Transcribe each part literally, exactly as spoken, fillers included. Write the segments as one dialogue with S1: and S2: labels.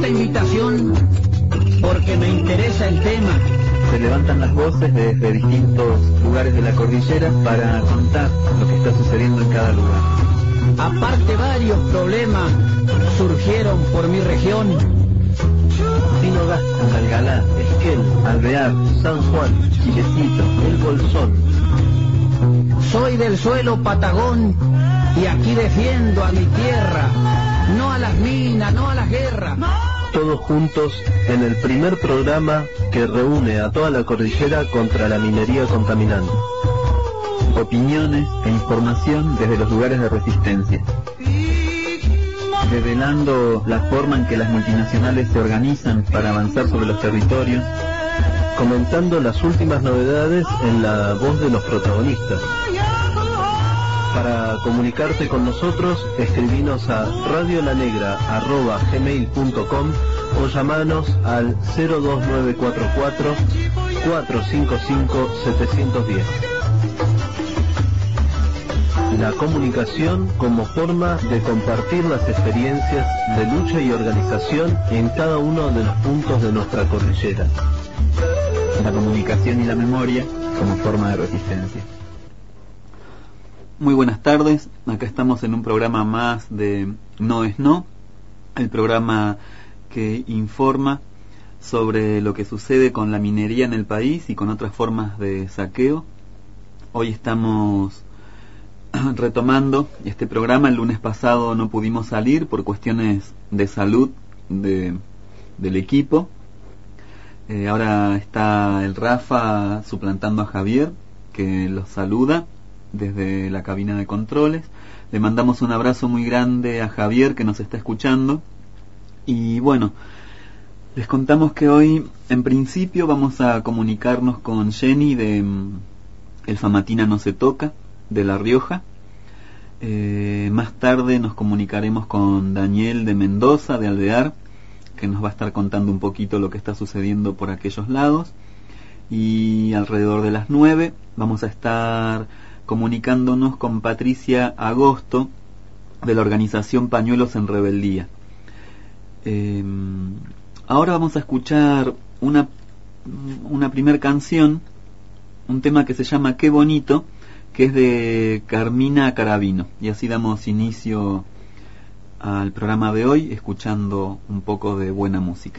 S1: esta invitación porque me interesa el tema.
S2: Se levantan las voces desde distintos lugares de la cordillera para contar lo que está sucediendo en cada lugar.
S1: Aparte, varios problemas surgieron por mi región.
S2: Pino Gasco, Algalá, Esquel, Alvear, San Juan, Chilecito, El Bolsón.
S1: Soy del suelo patagón y aquí defiendo a mi tierra, no a las minas, no a las guerras.
S2: Todos juntos en el primer programa que reúne a toda la cordillera contra la minería contaminante. Opiniones e información desde los lugares de resistencia. Revelando la forma en que las multinacionales se organizan para avanzar sobre los territorios. Comentando las últimas novedades en la voz de los protagonistas. Para comunicarte con nosotros, escribinos a radiolanegra arroba gmail punto com o llamanos al cero dos nueve cuatro cuatro, cuatro cinco cinco, siete uno cero. La comunicación como forma de compartir las experiencias de lucha y organización en cada uno de los puntos de nuestra cordillera. La comunicación y la memoria como forma de resistencia.
S3: Muy buenas tardes, acá estamos en un programa más de No es No, el programa que informa sobre lo que sucede con la minería en el país y con otras formas de saqueo. Hoy estamos retomando este programa. El lunes pasado no pudimos salir por cuestiones de salud de, del equipo. Eh, ahora está el Rafa suplantando a Javier, que los saluda desde la cabina de controles. Le mandamos un abrazo muy grande a Javier, que nos está escuchando. Y bueno, les contamos que hoy en principio vamos a comunicarnos con Jenny de um, El Famatina no se toca, de La Rioja. Eh, más tarde nos comunicaremos con Daniel de Mendoza, de Alvear, que nos va a estar contando un poquito lo que está sucediendo por aquellos lados. Y alrededor de las nueve vamos a estar comunicándonos con Patricia Agosto, de la organización Pañuelos en Rebeldía. Eh, ahora vamos a escuchar una, una primer canción, un tema que se llama Qué Bonito, que es de Carmina Caravino. Y así damos inicio al programa de hoy, escuchando un poco de buena música.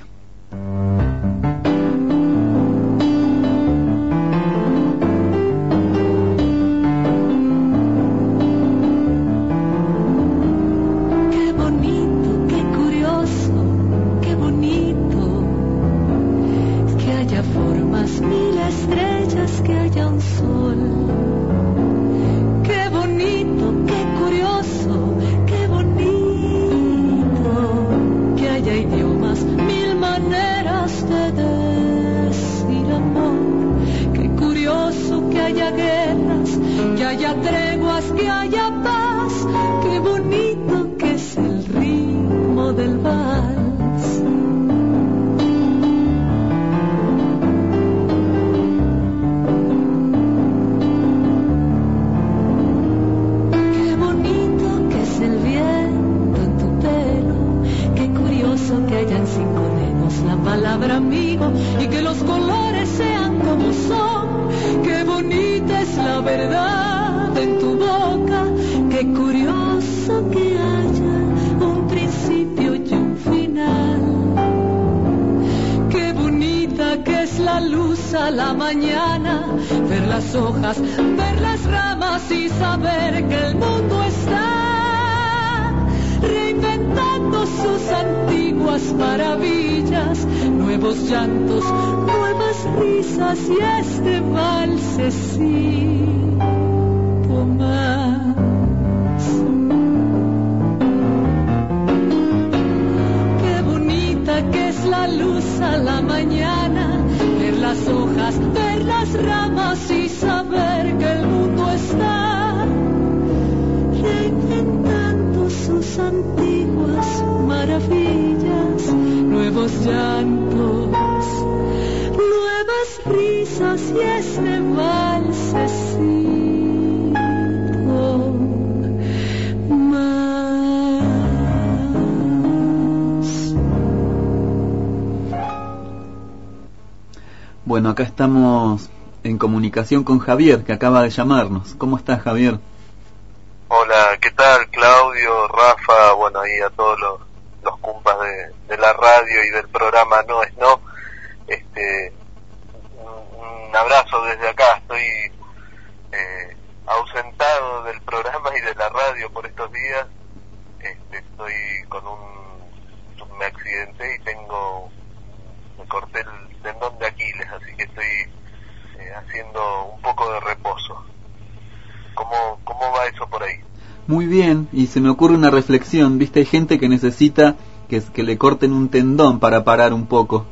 S3: Bueno, acá estamos en comunicación con Javier, que acaba de llamarnos. ¿Cómo estás, Javier?
S4: Hola, ¿qué tal, Claudio, Rafa? Bueno, ahí a todos los, los cumpas de, de la radio y del programa No es No. Este, un, un abrazo desde acá. Estoy eh, ausentado del programa y de la radio por estos días. Este, estoy con un... me accidenté y tengo... me corté el tendón de Aquiles, así que estoy eh, haciendo un poco de reposo. ¿Cómo, ¿Cómo va eso por ahí?
S3: Muy bien, y se me ocurre una reflexión, ¿viste? Hay gente que necesita que, que le corten un tendón para parar un poco.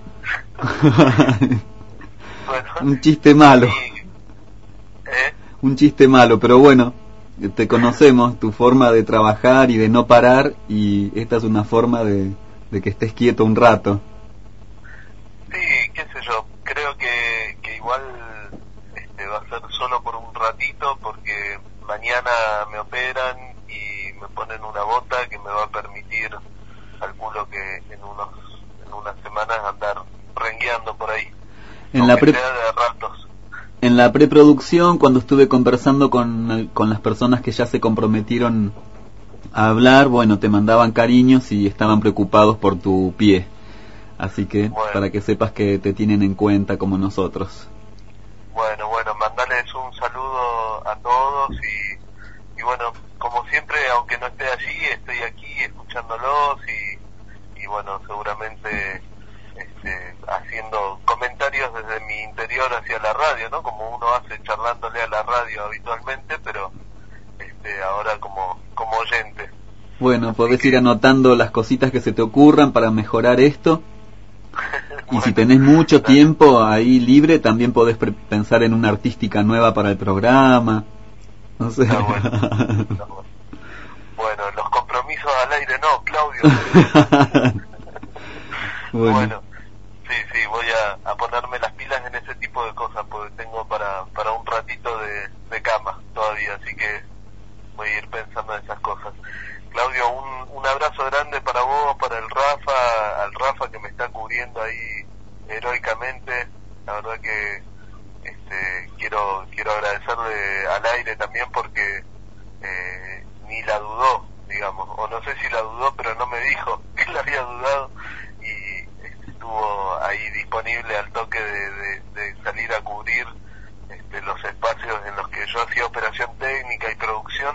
S4: Bueno,
S3: un chiste malo.
S4: Y, ¿eh?
S3: Un chiste malo, pero bueno, te conocemos, tu forma de trabajar y de no parar, y esta es una forma de, de que estés quieto un rato.
S4: Sí, qué sé yo, creo que, que igual este, va a ser solo por un ratito, porque mañana me operan y me ponen una bota que me va a permitir, calculo que en unos en unas semanas andar rengueando por ahí,
S3: en la pre-
S4: sea de ratos.
S3: En la preproducción, cuando estuve conversando con, con las personas que ya se comprometieron a hablar, bueno, te mandaban cariños y estaban preocupados por tu pie. Así que,
S4: bueno,
S3: para que sepas que te tienen en cuenta como nosotros.
S4: Bueno, bueno, mandales un saludo a todos y, y bueno, como siempre, aunque no esté allí, estoy aquí escuchándolos y, y bueno, seguramente este, haciendo comentarios desde mi interior hacia la radio, ¿no? Como uno hace charlándole a la radio habitualmente, pero este, ahora como, como oyente.
S3: Bueno, podés ir anotando las cositas que se te ocurran para mejorar esto. Y
S4: Bueno,
S3: si tenés mucho tiempo ahí libre, también podés pre- pensar en una artística nueva para el programa. No sé.
S4: Está bueno, está bueno. Bueno, los compromisos al aire no, Claudio.
S3: bueno.
S4: Bueno, sí, sí, voy a, a ponerme las pilas en ese tipo de cosas, porque tengo para, para un ratito de, de cama todavía, así que voy a ir pensando en esas cosas. Claudio, un, un abrazo grande para vos, para el Rafa, al Rafa que me está cubriendo ahí heroicamente. La verdad que este, quiero quiero agradecerle al aire también porque eh, ni la dudó, digamos, o no sé si la dudó, pero no me dijo que la había dudado y estuvo ahí disponible al toque de, de, de salir a cubrir este, los espacios en los que yo hacía operación técnica y producción.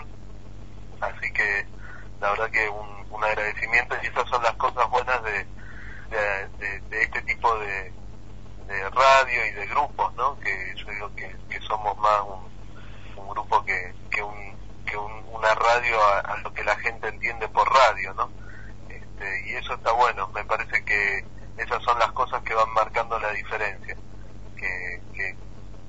S4: Así que la verdad que un, un agradecimiento, y esas son las cosas buenas de, de, de, de este tipo de, de radio y de grupos, ¿no? Que yo digo que, que somos más un, un grupo que, que, un, que un, una radio a, a lo que la gente entiende por radio, ¿no? Este, y eso está bueno, me parece que esas son las cosas que van marcando la diferencia, que, que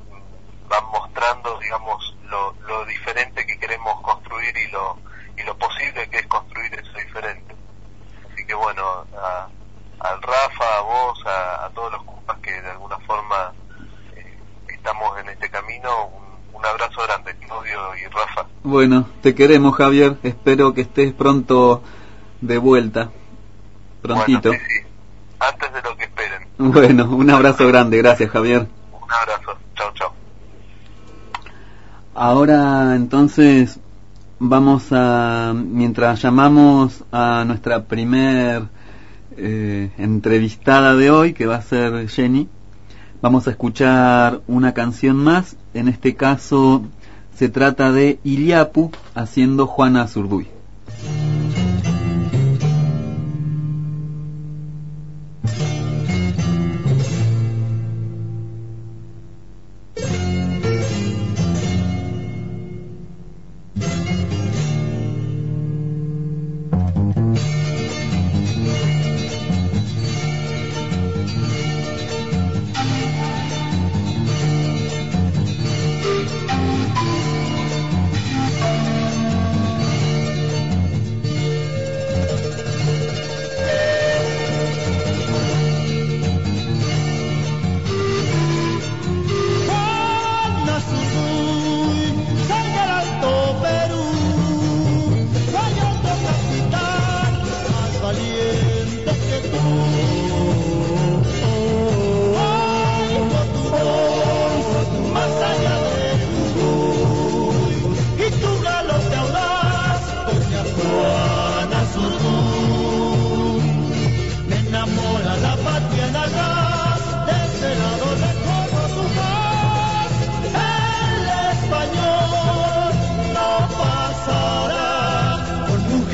S4: van mostrando, digamos, lo, lo diferente que queremos construir y lo y lo posible que es construir eso diferente. Así que bueno, a, al Rafa, a vos, a, a todos los compas que de alguna forma eh, estamos en este camino, un, un abrazo grande, Claudio y Rafa.
S3: Bueno, te queremos, Javier, espero que estés pronto de vuelta, prontito.
S4: Bueno, sí, sí, antes de lo que esperen.
S3: Bueno, un abrazo grande, gracias, Javier.
S4: Un abrazo, chao, chao.
S3: Ahora entonces vamos a, mientras llamamos a nuestra primer eh, entrevistada de hoy, que va a ser Jenny, vamos a escuchar una canción más. En este caso se trata de Iliapu haciendo Juana Azurduy.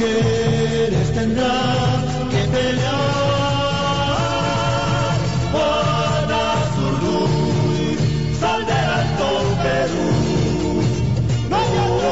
S5: mujeres tendrán que pelear. Juana Zurduy, sol del Alto Perú. No hay otro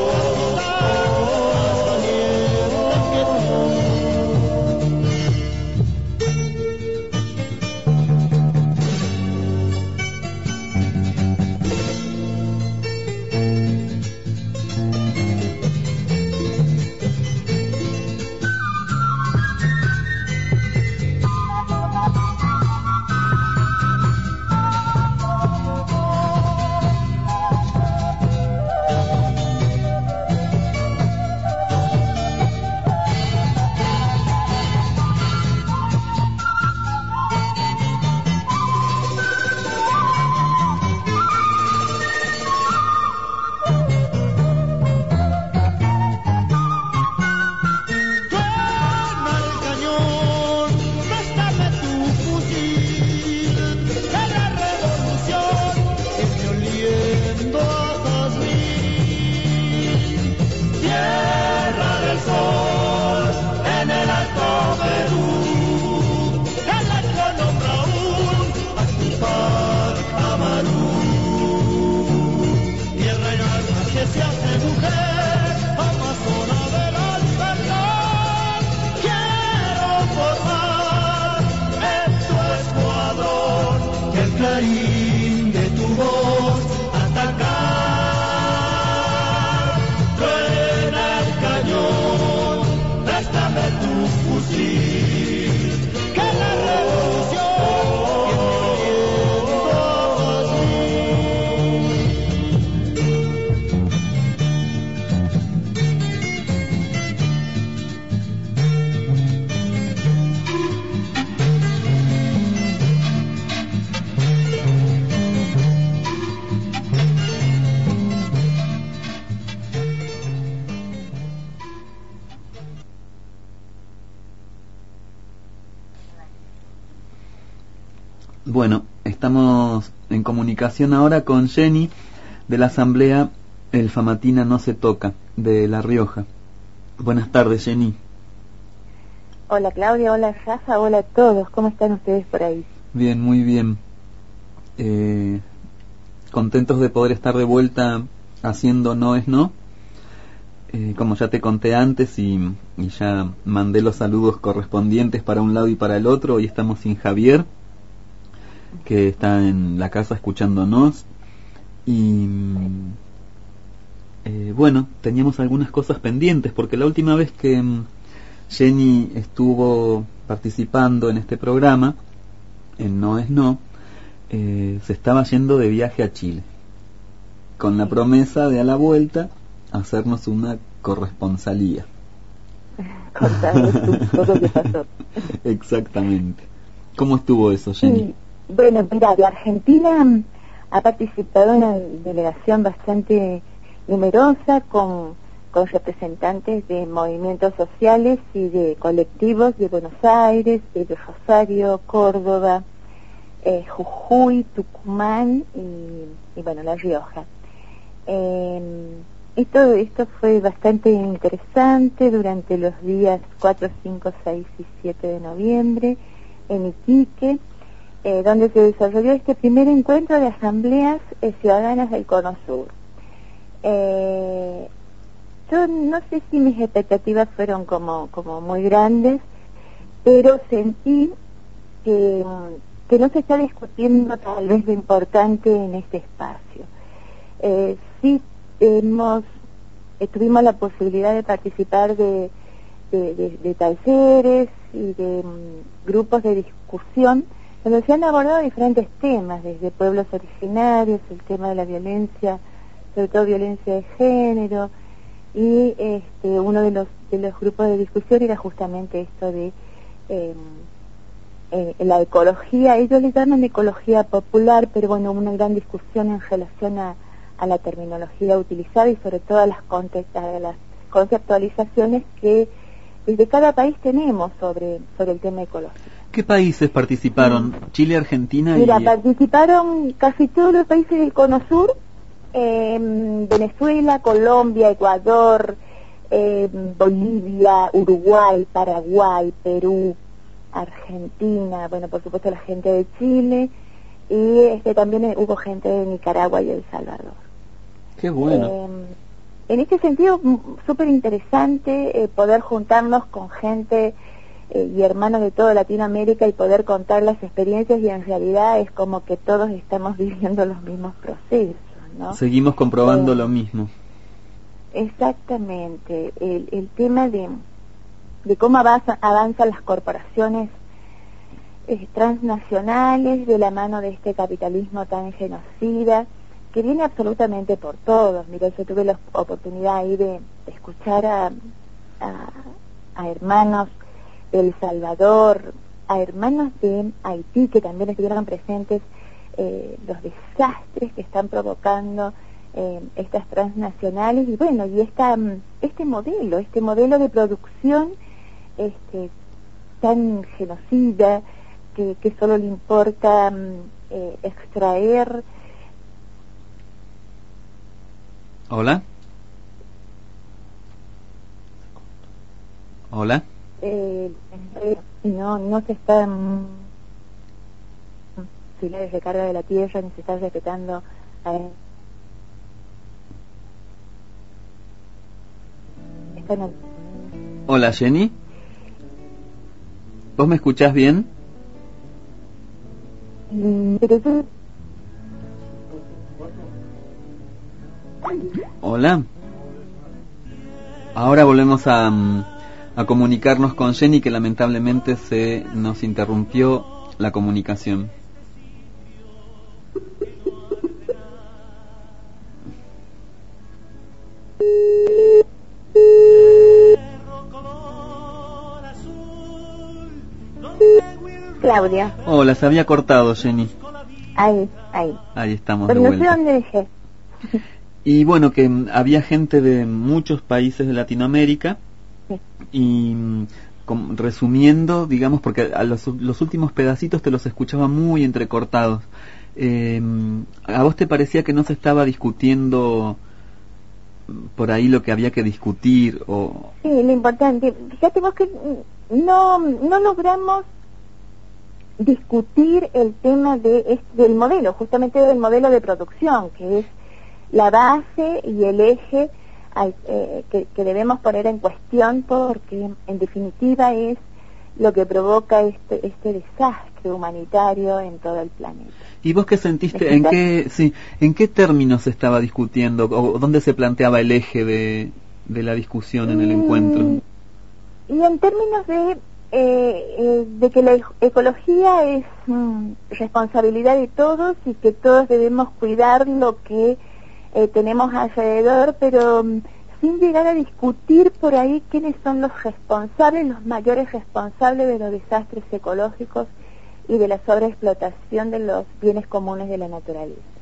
S3: Bueno, estamos en comunicación ahora con Jenny de la Asamblea El Famatina No Se Toca de La Rioja. Buenas tardes, Jenny.
S6: Hola Claudia, hola Rafa, hola a todos. ¿Cómo están ustedes por ahí?
S3: Bien, muy bien. Eh, contentos de poder estar de vuelta haciendo No es No. Eh, como ya te conté antes y, y ya mandé los saludos correspondientes para un lado y para el otro, hoy estamos sin Javier, que está en la casa escuchándonos, y eh, bueno, teníamos algunas cosas pendientes porque la última vez que um, Jenny estuvo participando en este programa en No es No, eh, se estaba yendo de viaje a Chile con la promesa de a la vuelta hacernos una corresponsalía.
S6: Contanos un poco qué pasó.
S3: Exactamente. ¿Cómo estuvo eso, Jenny?
S6: Sí. Bueno, mira, la Argentina ha participado en una delegación bastante numerosa con, con representantes de movimientos sociales y de colectivos de Buenos Aires, de Rosario, Córdoba, eh, Jujuy, Tucumán y, y bueno, La Rioja. Eh, esto, esto fue bastante interesante durante los días cuatro, cinco, seis y siete de noviembre en Iquique. Eh, donde se desarrolló este primer encuentro de asambleas eh, ciudadanas del Cono Sur. Eh, yo no sé si mis expectativas fueron como, como muy grandes, pero sentí que, que no se está discutiendo tal vez lo importante en este espacio. Eh, sí hemos, eh, tuvimos la posibilidad de participar de, de, de, de talleres y de um, grupos de discusión donde se han abordado diferentes temas, desde pueblos originarios, el tema de la violencia, sobre todo violencia de género, y este, uno de los de los grupos de discusión era justamente esto de eh, eh, la ecología. Ellos le llaman ecología popular, pero bueno, una gran discusión en relación a, a la terminología utilizada y sobre todo a las, a las conceptualizaciones que desde cada país tenemos sobre, sobre el tema ecológico.
S3: ¿Qué países participaron? Chile, Argentina
S6: Mira,
S3: y...
S6: Mira, participaron casi todos los países del Cono Sur, eh, Venezuela, Colombia, Ecuador, eh, Bolivia, Uruguay, Paraguay, Perú, Argentina, bueno, por supuesto la gente de Chile, y este también hubo gente de Nicaragua y El Salvador.
S3: Qué bueno.
S6: Eh, en este sentido, súper interesante eh, poder juntarnos con gente eh, y hermanos de toda Latinoamérica y poder contar las experiencias, y en realidad es como que todos estamos viviendo los mismos procesos, ¿no?
S3: Seguimos comprobando
S6: eh,
S3: lo mismo.
S6: Exactamente. El, el tema de, de cómo avanza, avanzan las corporaciones eh, transnacionales de la mano de este capitalismo tan genocida, que viene absolutamente por todos. Mira, yo tuve la oportunidad ahí de, de escuchar a, a, a hermanos de El Salvador, a hermanos de Haití, que también estuvieron presentes, eh, los desastres que están provocando eh, estas transnacionales, y bueno, y esta, este modelo, este modelo de producción este, tan genocida, que, que solo le importa eh, extraer.
S3: Hola. Hola.
S6: Eh, no, no se está mm, si la recarga de la tierra, ni se está respetando a él. Están al...
S3: Hola, Jenny. ¿Vos me escuchás bien?
S6: Mm, pero yo...
S3: Hola. Ahora volvemos a, a comunicarnos con Jenny, que lamentablemente se nos interrumpió la comunicación.
S6: Claudia.
S3: Hola, se había cortado, Jenny.
S6: Ahí, ahí.
S3: Ahí estamos
S6: Pero
S3: de
S6: no sé
S3: vuelta.
S6: dónde dejé.
S3: Y bueno, que mm, había gente de muchos países de Latinoamérica.
S6: Sí.
S3: Y mm, com- resumiendo, digamos, porque a los, los últimos pedacitos te los escuchaba muy entrecortados. Eh, ¿A vos te parecía que no se estaba discutiendo por ahí lo que había que discutir? O...
S6: Sí, lo importante. Fíjate vos que no, no logramos discutir el tema de, del modelo, justamente del modelo de producción, que es la base y el eje al, eh, que, que debemos poner en cuestión, porque en definitiva es lo que provoca este, este desastre humanitario en todo el planeta.
S3: ¿Y vos qué sentiste? ¿En qué, sí, en qué términos se estaba discutiendo? ¿O dónde se planteaba el eje de, de la discusión en el
S6: mm,
S3: encuentro?
S6: Y en términos de Eh, eh, de que la ecología es mm, responsabilidad de todos, y que todos debemos cuidar lo que eh, tenemos alrededor, pero mm, sin llegar a discutir por ahí quiénes son los responsables, los mayores responsables de los desastres ecológicos y de la sobreexplotación de los bienes comunes de la naturaleza.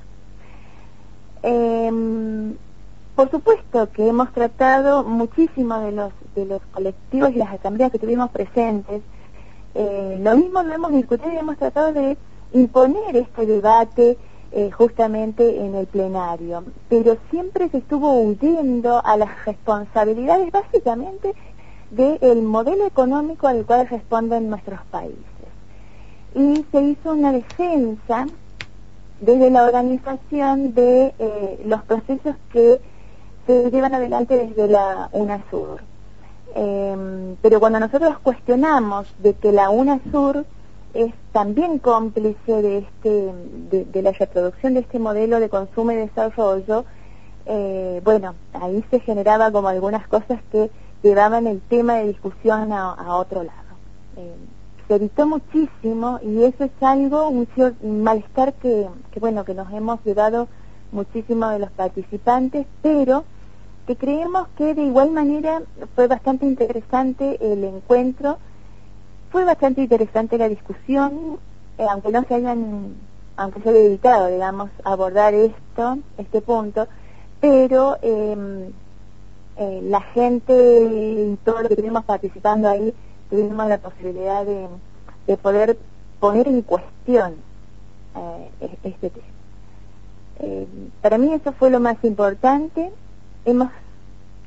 S6: Eh, Por supuesto que hemos tratado muchísimo de los de los colectivos y las asambleas que tuvimos presentes. Eh, lo mismo lo hemos discutido y hemos tratado de imponer este debate eh, justamente en el plenario, pero siempre se estuvo huyendo a las responsabilidades básicamente del modelo económico al cual responden nuestros países. Y se hizo una defensa desde la organización de eh, los procesos que se llevan adelante desde la UNASUR. Eh, pero cuando nosotros cuestionamos de que la UNASUR es también cómplice de este de, de la reproducción de este modelo de consumo y desarrollo, eh, bueno, ahí se generaba como algunas cosas que llevaban el tema de discusión a, a otro lado. Eh, se evitó muchísimo, y eso es algo, un, un malestar que, que, bueno, que nos hemos llevado muchísimo de los participantes, pero que creemos que de igual manera fue bastante interesante el encuentro, fue bastante interesante la discusión, eh, aunque no se hayan, aunque se haya evitado, digamos, abordar esto, este punto, pero eh, eh, la gente y todo lo que estuvimos participando ahí, tuvimos la posibilidad de, de poder poner en cuestión eh, este tema. Eh, para mí eso fue lo más importante. Hemos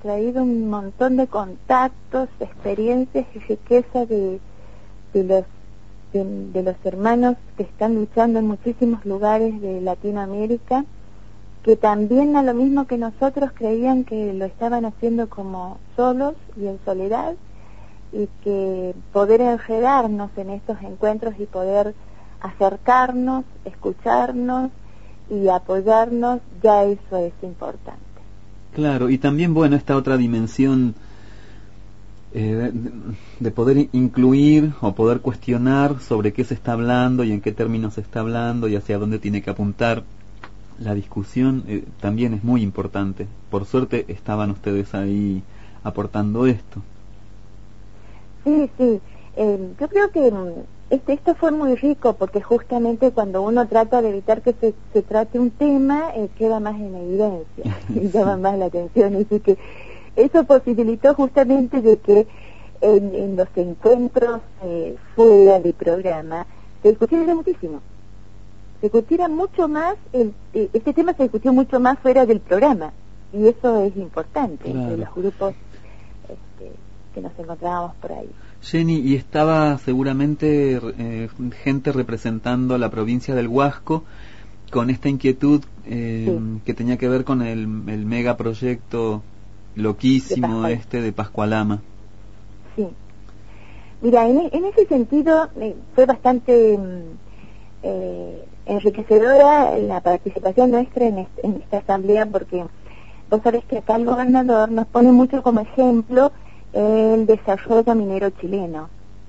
S6: traído un montón de contactos, experiencias y riqueza de, de los de, de los hermanos que están luchando en muchísimos lugares de Latinoamérica, que también a lo mismo que nosotros creían que lo estaban haciendo como solos y en soledad, y que poder enredarnos en estos encuentros y poder acercarnos, escucharnos y apoyarnos, ya eso es importante.
S3: Claro, y también, bueno, esta otra dimensión eh, de, de poder incluir o poder cuestionar sobre qué se está hablando y en qué términos se está hablando y hacia dónde tiene que apuntar la discusión, eh, también es muy importante. Por suerte estaban ustedes ahí aportando esto.
S6: Sí, sí, eh, yo creo que este, esto fue muy rico, porque justamente cuando uno trata de evitar que se, se trate un tema, eh, queda más en evidencia y llama más la atención, así que eso posibilitó justamente de que en, en los encuentros eh, fuera del programa se discutiera muchísimo, se discutiera mucho más, el, eh, este tema se discutió mucho más fuera del programa, y eso es importante, claro, entre los grupos este, que nos encontrábamos por ahí.
S3: Jenny, y estaba seguramente eh, gente representando a la provincia del Huasco con esta inquietud eh, sí. que tenía que ver con el, el megaproyecto loquísimo de este de Pascualama.
S6: Sí. Mira, en, en ese sentido eh, fue bastante eh, enriquecedora la participación nuestra en, este, en esta asamblea, porque vos sabés que acá el gobernador nos pone mucho como ejemplo el desarrollo minero chileno,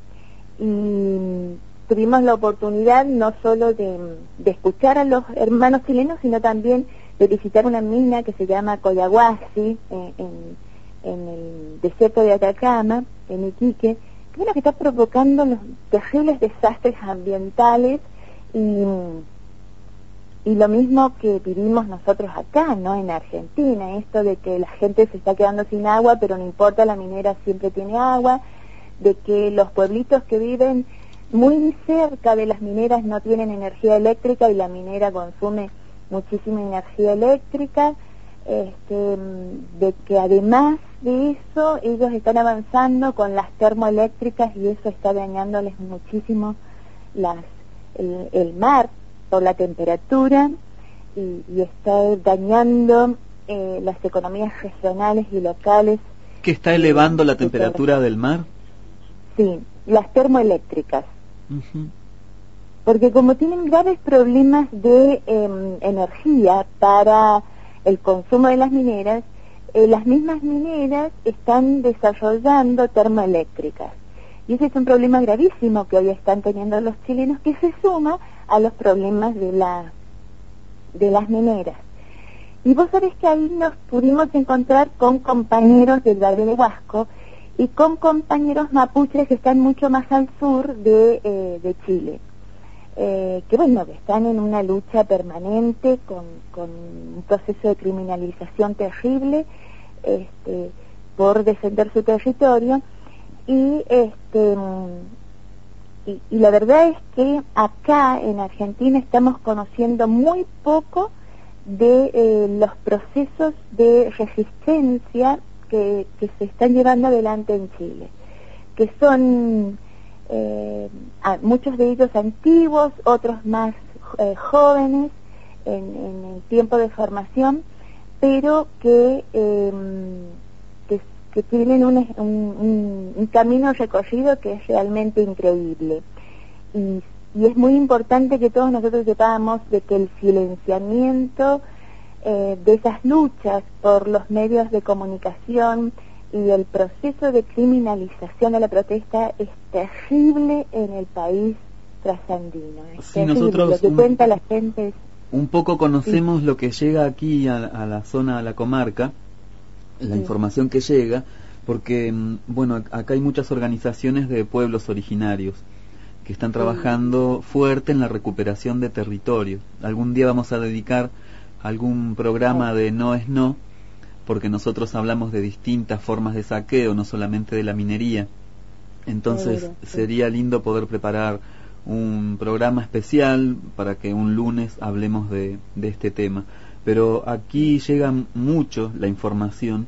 S6: y tuvimos la oportunidad no solo de, de escuchar a los hermanos chilenos, sino también de visitar una mina que se llama Coyahuasi eh, en, en el desierto de Atacama, en Iquique, que es la que está provocando los terribles desastres ambientales, y y lo mismo que vivimos nosotros acá, ¿no? En Argentina, esto de que la gente se está quedando sin agua, pero no importa, la minera siempre tiene agua, de que los pueblitos que viven muy cerca de las mineras no tienen energía eléctrica y la minera consume muchísima energía eléctrica, este, de que además de eso ellos están avanzando con las termoeléctricas y eso está dañándoles muchísimo las, el, el mar por la temperatura, y, y está dañando eh, las economías regionales y locales.
S3: ¿Que está elevando la temperatura del mar?
S6: Sí, las termoeléctricas.
S3: Uh-huh.
S6: Porque como tienen graves problemas de eh, energía para el consumo de las mineras, eh, las mismas mineras están desarrollando termoeléctricas. Y ese es un problema gravísimo que hoy están teniendo los chilenos, que se suma a los problemas de la de las mineras. Y vos sabés que ahí nos pudimos encontrar con compañeros del Valle de Huasco y con compañeros mapuches que están mucho más al sur de, eh, de Chile, eh, que bueno, que están en una lucha permanente con, con un proceso de criminalización terrible este, por defender su territorio. Y este y, y la verdad es que acá en Argentina estamos conociendo muy poco de eh, los procesos de resistencia que, que se están llevando adelante en Chile, que son eh, a, muchos de ellos antiguos, otros más eh, jóvenes en, en el tiempo de formación, pero que eh, que tienen un, un, un, un camino recorrido que es realmente increíble. Y, y es muy importante que todos nosotros sepamos de que el silenciamiento eh, de esas luchas por los medios de comunicación y el proceso de criminalización de la protesta es terrible en el país trasandino. Es
S3: sí,
S6: terrible.
S3: Nosotros
S6: Lo que
S3: un,
S6: cuenta la gente es...
S3: un poco conocemos
S6: sí.
S3: Lo que llega aquí a, a la zona, a la comarca, la
S6: sí.
S3: información que llega, porque bueno, acá hay muchas organizaciones de pueblos originarios que están trabajando sí. fuerte en la recuperación de territorio. Algún día vamos a dedicar algún programa sí. de No es No, porque nosotros hablamos de distintas formas de saqueo, no solamente de la minería. Entonces sí, sí. sería lindo poder preparar un programa especial para que un lunes hablemos de, de este tema. Pero aquí llega mucho la información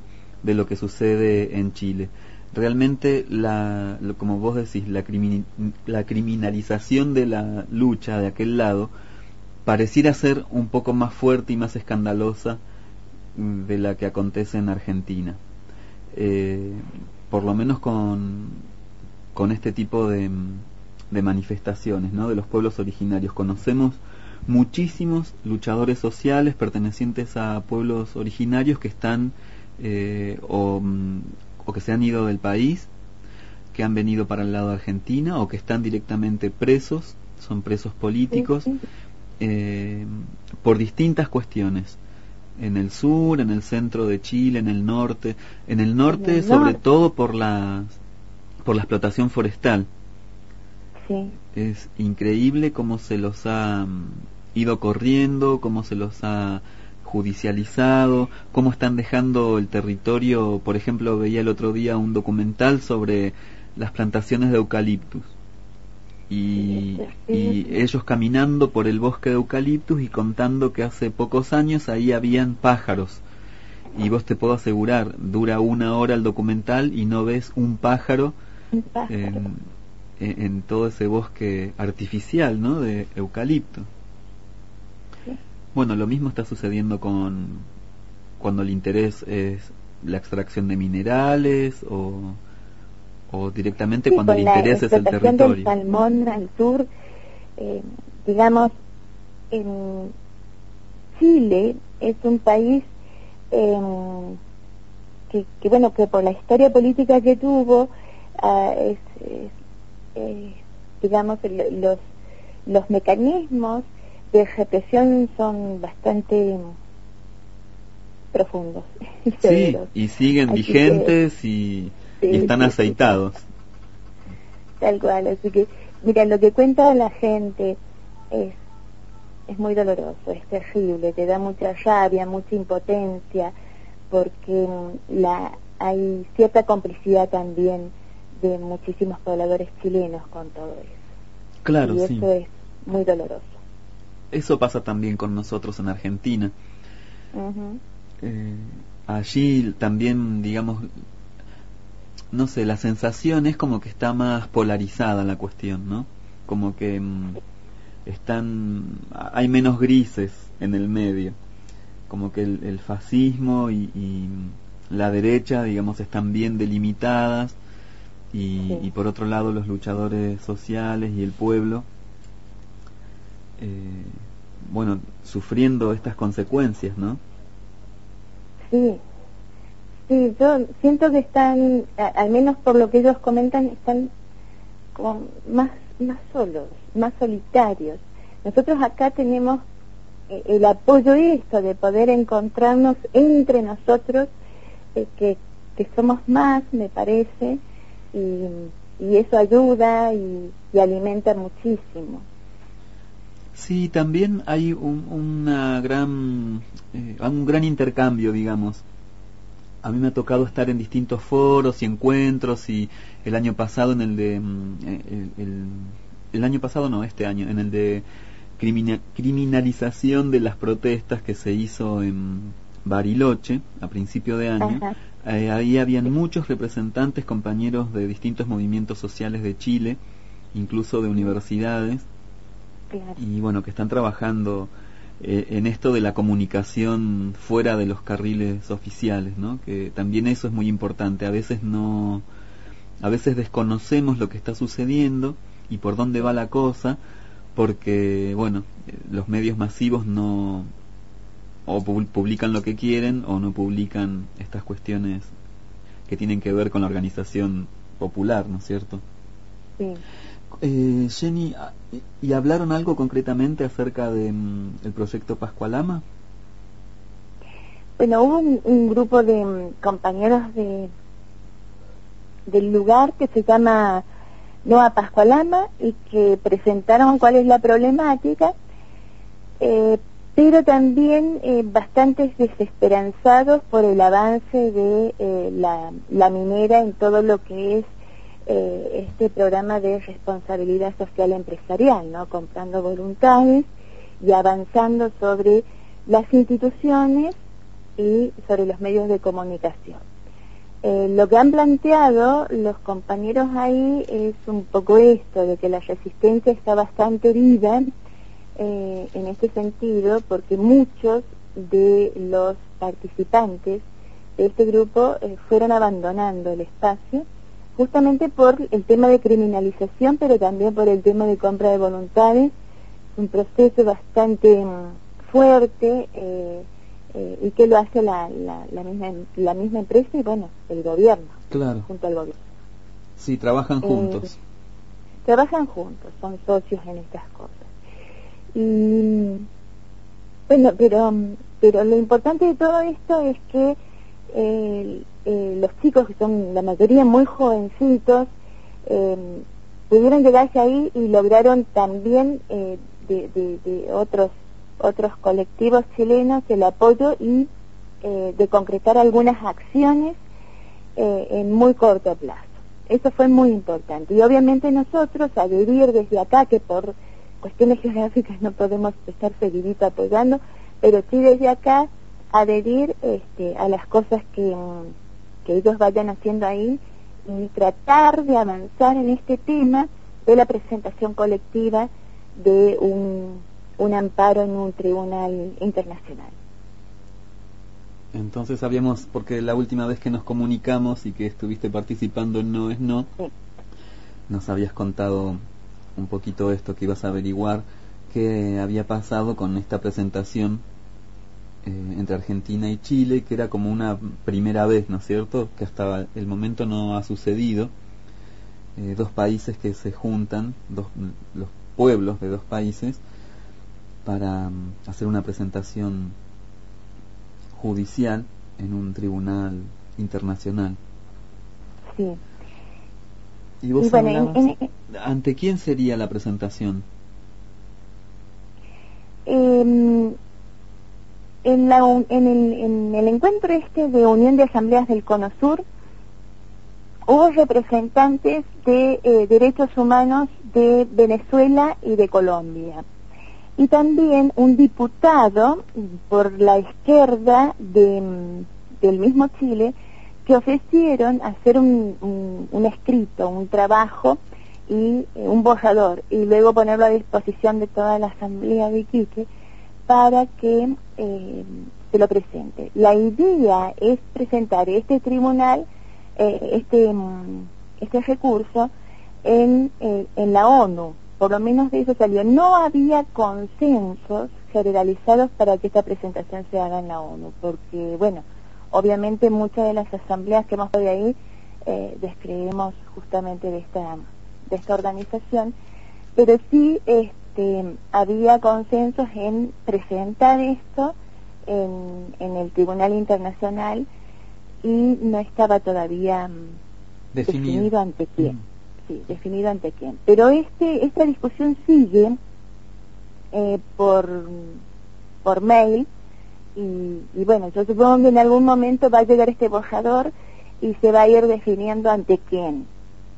S3: de lo que sucede en Chile. Realmente, la, lo, como vos decís, la, crimin, la criminalización de la lucha de aquel lado pareciera ser un poco más fuerte y más escandalosa de la que acontece en Argentina. Eh, por lo menos con, con este tipo de, de manifestaciones, ¿no?, de los pueblos originarios. Conocemos muchísimos luchadores sociales pertenecientes a pueblos originarios que están eh, o, o que se han ido del país, que han venido para el lado de Argentina o que están directamente presos, son presos políticos, eh, por distintas cuestiones, en el sur, en el centro de Chile, en el norte, en el norte en el sobre norte. todo por la, por la explotación forestal.
S6: Sí.
S3: Es increíble cómo se los ha ido corriendo, cómo se los ha judicializado, cómo están dejando el territorio. Por ejemplo, veía el otro día un documental sobre las plantaciones de eucaliptus y, y ellos caminando por el bosque de eucaliptus y contando que hace pocos años ahí habían pájaros, y vos te puedo asegurar, dura una hora el documental y no ves un pájaro,
S6: un pájaro.
S3: En, en, en todo ese bosque artificial, ¿no?, de eucalipto. Bueno, lo mismo está sucediendo con cuando el interés es la extracción de minerales o, o directamente
S6: sí,
S3: cuando el interés es el territorio.
S6: Del salmón al sur, eh, digamos, en Chile es un país eh, que, que, bueno, que por la historia política que tuvo, uh, es, es eh, digamos, el, los, los mecanismos de represión son bastante profundos y severos.
S3: Sí, y siguen así vigentes que, y, sí, y están sí, aceitados.
S6: Sí. Tal cual, así que, mira, lo que cuenta la gente es, es muy doloroso, es terrible, te da mucha rabia, mucha impotencia, porque la hay cierta complicidad también de muchísimos pobladores chilenos con todo eso.
S3: Claro,
S6: y
S3: sí.
S6: eso es muy doloroso.
S3: Eso pasa también con nosotros en Argentina.
S6: Uh-huh.
S3: Eh, allí también, digamos, no sé, la sensación es como que está más polarizada la cuestión, ¿no? Como que mm, están, hay menos grises en el medio. Como que el, el fascismo y, y la derecha, digamos, están bien delimitadas. Y, sí. y por otro lado los luchadores sociales y el pueblo, eh, bueno, sufriendo estas consecuencias, ¿no?
S6: Sí, sí, yo siento que están, a, al menos por lo que ellos comentan, están como más, más solos, más solitarios. Nosotros acá tenemos eh, el apoyo esto de poder encontrarnos entre nosotros, eh, que, que somos más, me parece, y, y eso ayuda y, y alimenta muchísimo.
S3: Sí, también hay un, una gran, eh, un gran intercambio, digamos. A mí me ha tocado estar en distintos foros y encuentros, y el año pasado en el de, el, el, el año pasado no, este año, en el de crimina, criminalización de las protestas que se hizo en Bariloche a principio de año. Eh, ahí habían muchos representantes, compañeros de distintos movimientos sociales de Chile, incluso de universidades.
S6: Claro.
S3: Y bueno, que están trabajando eh, en esto de la comunicación fuera de los carriles oficiales, ¿no? Que también eso es muy importante. A veces no, a veces desconocemos lo que está sucediendo y por dónde va la cosa, porque bueno, los medios masivos no o publican lo que quieren o no publican estas cuestiones que tienen que ver con la organización popular, ¿no es cierto?
S6: Sí.
S3: Eh, Jenny, ¿y hablaron algo concretamente acerca del mm, proyecto Pascualama?
S6: Bueno, hubo un, un grupo de um, compañeros de del lugar que se llama Noa Pascualama y que presentaron cuál es la problemática, eh, pero también eh, bastantes desesperanzados por el avance de eh, la, la minera en todo lo que es Eh, este programa de responsabilidad social empresarial, ¿no? Comprando voluntades y avanzando sobre las instituciones y sobre los medios de comunicación. Eh, lo que han planteado los compañeros ahí es un poco esto, de que la resistencia está bastante herida eh, en este sentido, porque muchos de los participantes de este grupo eh, fueron abandonando el espacio, justamente por el tema de criminalización, pero también por el tema de compra de voluntades, un proceso bastante um, fuerte, eh, Eh, y que lo hace la, la, la, misma, la misma empresa y bueno, el gobierno,
S3: claro,
S6: junto al gobierno.
S3: Sí, trabajan juntos.
S6: Eh, trabajan juntos, son socios en estas cosas. Y bueno, pero, pero lo importante de todo esto es que eh, eh, los chicos, que son la mayoría muy jovencitos, eh, pudieron llegarse ahí y lograron también eh, de, de, de otros otros colectivos chilenos el apoyo y eh, de concretar algunas acciones eh, en muy corto plazo. Eso fue muy importante. Y obviamente nosotros adherir desde acá, que por cuestiones geográficas no podemos estar seguidito apoyando, pero sí desde acá adherir este, a las cosas que, que ellos vayan haciendo ahí y tratar de avanzar en este tema de la presentación colectiva de un un amparo en un tribunal internacional.
S3: Entonces habíamos, porque la última vez que nos comunicamos y que estuviste participando en No es No, sí, nos habías contado un poquito esto, que ibas a averiguar qué había pasado con esta presentación eh, entre Argentina y Chile, que era como una primera vez, ¿no es cierto?, que hasta el momento no ha sucedido, eh, dos países que se juntan, dos, los pueblos de dos países, para um, hacer una presentación judicial en un tribunal internacional.
S6: Sí.
S3: ¿Y vos
S6: y bueno,
S3: hablabas,
S6: en, en,
S3: ante quién sería la presentación?
S6: Eh, en, la, en, el, en el encuentro este de Unión de Asambleas del Cono Sur hubo representantes de eh, derechos humanos de Venezuela y de Colombia, y también un diputado por la izquierda de, del mismo Chile, que ofrecieron hacer un, un, un escrito, un trabajo y eh, un borrador, y luego ponerlo a disposición de toda la asamblea de Iquique para que eh, se lo presente. La idea es presentar este tribunal, eh, este, este recurso en, eh, en la ONU. Por lo menos de eso salió. No había consensos generalizados para que esta presentación se haga en la ONU, porque, bueno, obviamente muchas de las asambleas que hemos podido ahí eh, descreemos justamente de esta, de esta organización, pero sí este, había consensos en presentar esto en, en el Tribunal Internacional y no estaba todavía definido, definido ante quién. Mm. Sí, definido ante quién. Pero este esta discusión sigue eh, por por mail y, y bueno, yo supongo que en algún momento va a llegar este borrador y se va a ir definiendo ante quién.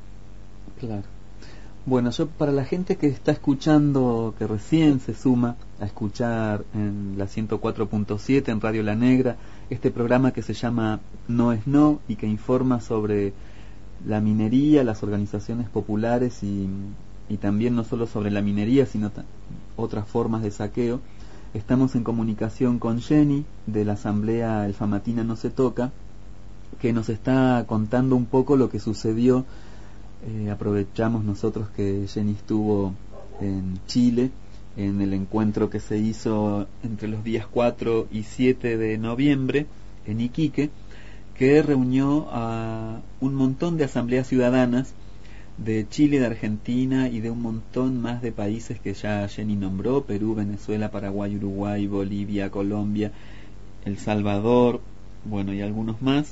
S3: Claro. Bueno, yo para la gente que está escuchando, que recién se suma a escuchar en la ciento cuatro punto siete en Radio La Negra, este programa que se llama No es No y que informa sobre la minería, las organizaciones populares y, y también no solo sobre la minería, sino otras formas de saqueo. Estamos en comunicación con Jenny de la Asamblea El Famatina No Se Toca, que nos está contando un poco lo que sucedió. Eh, aprovechamos nosotros que Jenny estuvo en Chile en el encuentro que se hizo entre los días cuatro y siete de noviembre en Iquique, que reunió a un montón de asambleas ciudadanas de Chile, de Argentina y de un montón más de países que ya Jenny nombró: Perú, Venezuela, Paraguay, Uruguay, Bolivia, Colombia, El Salvador, bueno, y algunos más.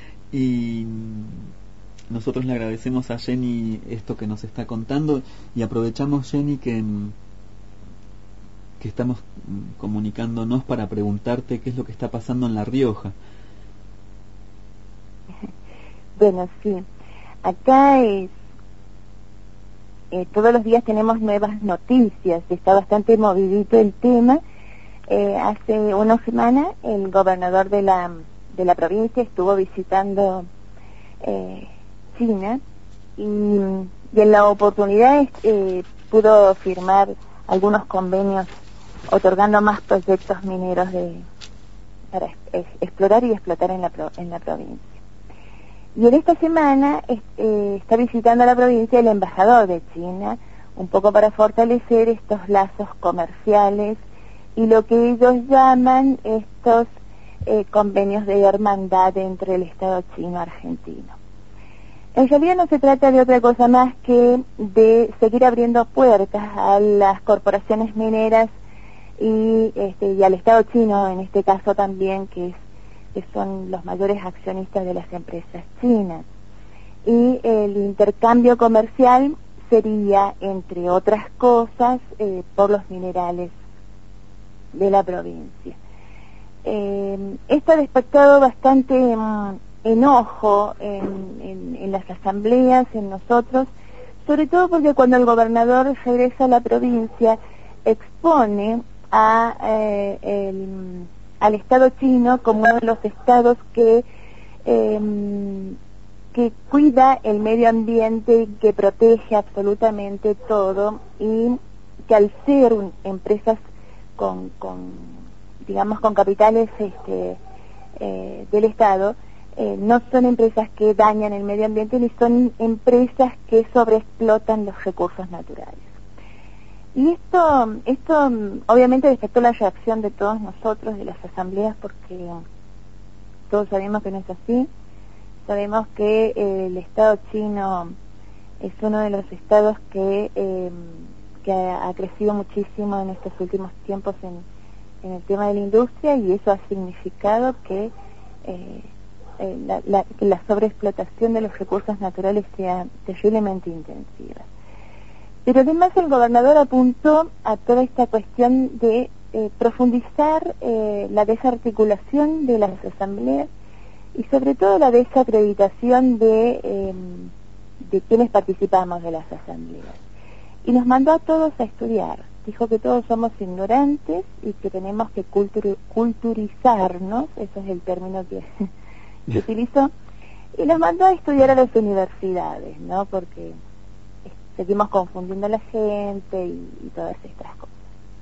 S3: Y nosotros le agradecemos a Jenny esto que nos está contando y aprovechamos, Jenny, que, que estamos comunicándonos para preguntarte qué es lo que está pasando en La Rioja.
S6: Bueno, sí, acá es, eh, todos los días tenemos nuevas noticias, está bastante movidito el tema. Eh, hace una semana el gobernador de la, de la provincia estuvo visitando eh, China, y, y en la oportunidad eh, pudo firmar algunos convenios otorgando más proyectos mineros de para es, explorar y explotar en la, pro, en la provincia. Y en esta semana es, eh, está visitando la provincia el embajador de China, un poco para fortalecer estos lazos comerciales y lo que ellos llaman estos eh, convenios de hermandad entre el Estado chino y argentino. En realidad no se trata de otra cosa más que de seguir abriendo puertas a las corporaciones mineras y, este, y al Estado chino, en este caso también, que, es, que son los mayores accionistas de las empresas chinas. Y el intercambio comercial sería, entre otras cosas, eh, por los minerales de la provincia. Eh, esto ha despertado bastante um, enojo en, en, en las asambleas, en nosotros, sobre todo porque cuando el gobernador regresa a la provincia expone a, eh, el, al Estado chino como uno de los estados que eh, que cuida el medio ambiente, que protege absolutamente todo, y que al ser un, empresas con, con digamos con capitales este eh, del Estado, eh, no son empresas que dañan el medio ambiente ni son empresas que sobreexplotan los recursos naturales. Y esto, esto obviamente despertó la reacción de todos nosotros, de las asambleas, porque todos sabemos que no es así. Sabemos que eh, el Estado chino es uno de los estados que, eh, que ha, ha crecido muchísimo en estos últimos tiempos en, en el tema de la industria, y eso ha significado que, eh, eh, la, la, que la sobreexplotación de los recursos naturales sea terriblemente intensiva. Pero además el gobernador apuntó a toda esta cuestión de eh, profundizar eh, la desarticulación de las asambleas y sobre todo la desacreditación de, eh, de quienes participamos de las asambleas. Y nos mandó a todos a estudiar. Dijo que todos somos ignorantes y que tenemos que cultur culturizarnos, ese es el término que, que utilizó, y nos mandó a estudiar a las universidades, ¿no? Porque seguimos confundiendo a la gente y, y todas estas cosas.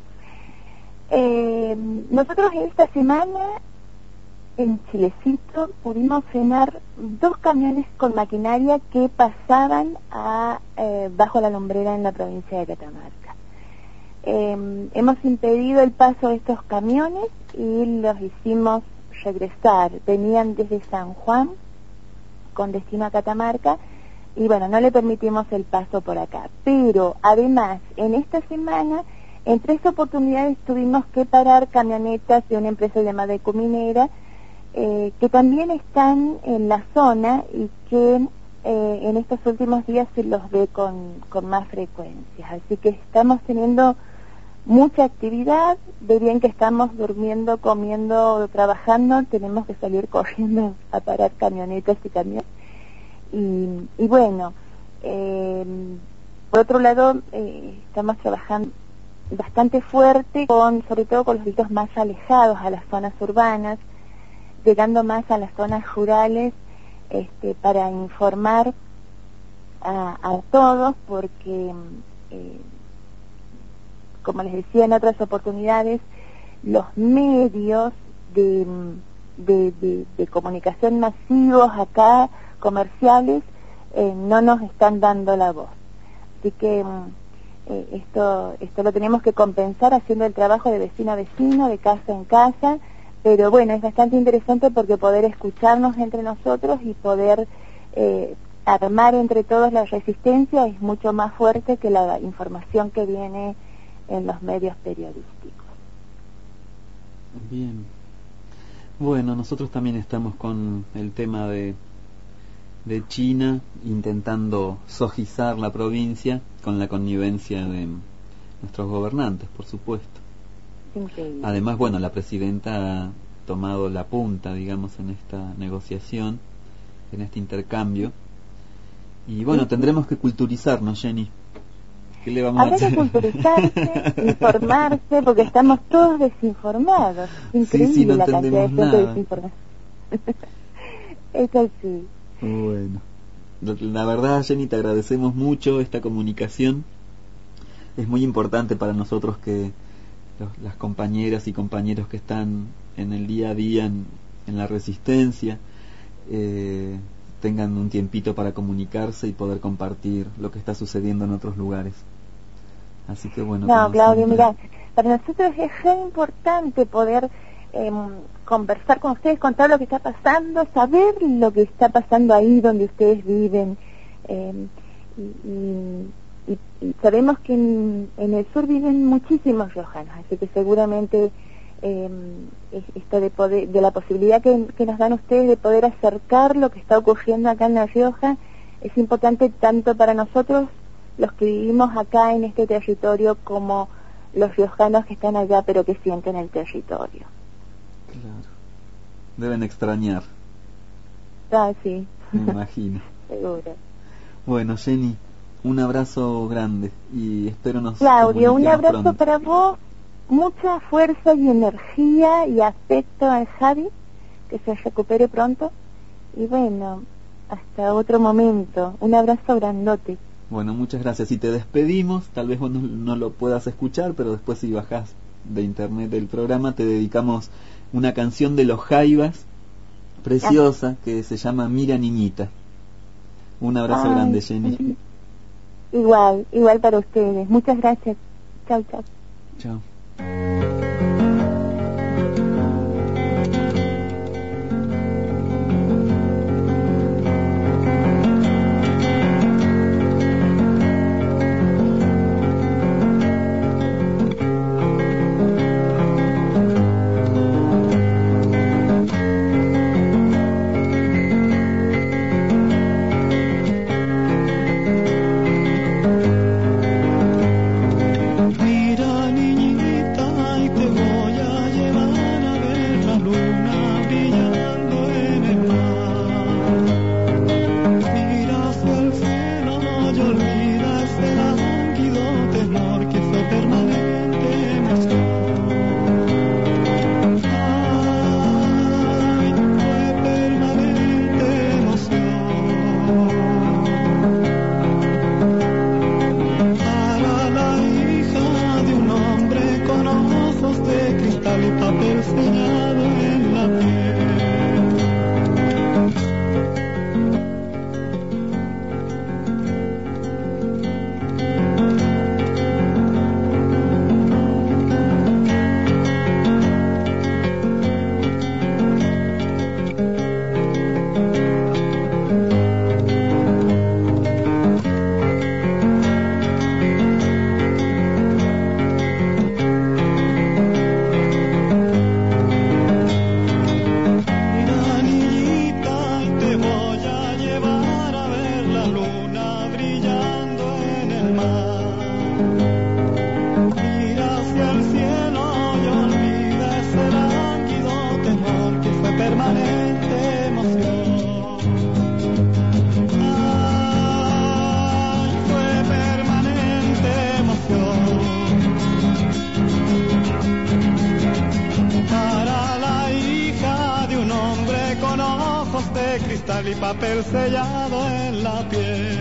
S6: Eh, nosotros esta semana en Chilecito pudimos frenar dos camiones con maquinaria que pasaban a, eh, bajo la lumbrera en la provincia de Catamarca. Eh, hemos impedido el paso de estos camiones y los hicimos regresar. Venían desde San Juan con destino a Catamarca y bueno, no le permitimos el paso por acá. Pero además, en esta semana, en tres oportunidades tuvimos que parar camionetas de una empresa llamada Ecominera, eh, que también están en la zona y que eh, en estos últimos días se los ve con, con más frecuencia. Así que estamos teniendo mucha actividad, de bien que estamos durmiendo, comiendo, trabajando, tenemos que salir corriendo a parar camionetas y camiones. Y, y bueno, eh, por otro lado, eh, estamos trabajando bastante fuerte, con sobre todo con los distritos más alejados a las zonas urbanas, llegando más a las zonas rurales, este, para informar a, a todos, porque, eh, como les decía en otras oportunidades, los medios de, de, de, de comunicación masivos acá, comerciales, eh, no nos están dando la voz. Así que eh, esto esto lo tenemos que compensar haciendo el trabajo de vecino a vecino, de casa en casa, pero bueno, es bastante interesante porque poder escucharnos entre nosotros y poder eh, armar entre todos la resistencia es mucho más fuerte que la información que viene en los medios periodísticos.
S3: Bien. Bueno, nosotros también estamos con el tema de de China, intentando sojizar la provincia con la connivencia de nuestros gobernantes, por supuesto.
S6: Increíble.
S3: Además, bueno, la presidenta ha tomado la punta, digamos, en esta negociación, en este intercambio. Y bueno, tendremos que culturizarnos, Jenny. ¿Qué le vamos
S6: Habrá
S3: a hacer?
S6: que culturizarse, informarse, porque estamos todos desinformados. Increíble
S3: Sí, sí, no
S6: la cantidad de gente
S3: entendemos nada.
S6: desinformada. Es así.
S3: Bueno, la verdad, Jenny, te agradecemos mucho esta comunicación. Es muy importante para nosotros que los, las compañeras y compañeros que están en el día a día en, en la resistencia eh, tengan un tiempito para comunicarse y poder compartir lo que está sucediendo en otros lugares. Así que bueno.
S6: No, Claudio, mira, para nosotros es muy importante poder eh, conversar con ustedes, contar lo que está pasando, saber lo que está pasando ahí donde ustedes viven. Eh, y, y, y sabemos que en, en el sur viven muchísimos riojanos, así que seguramente eh, esto de poder, de la posibilidad que, que nos dan ustedes de poder acercar lo que está ocurriendo acá en La Rioja es importante tanto para nosotros los que vivimos acá en este territorio como los riojanos que están allá pero que sienten el territorio.
S3: Claro. Deben extrañar.
S6: Ah, sí.
S3: Me imagino.
S6: Seguro.
S3: Bueno, Jenny, un abrazo grande y espero nos
S6: Claudio, un abrazo
S3: pronto.
S6: para vos, mucha fuerza y energía y afecto al Javi, que se recupere pronto y bueno, hasta otro momento. Un abrazo grandote.
S3: Bueno, muchas gracias. Y te despedimos, tal vez vos no, no lo puedas escuchar, pero después si bajás de internet del programa te dedicamos una canción de los Jaivas, preciosa, que se llama Mira Niñita. Un abrazo
S6: Ay,
S3: grande, Jenny.
S6: Igual, igual para ustedes. Muchas gracias. Chao, chao.
S3: Chao.
S5: Y papel sellado en la piel.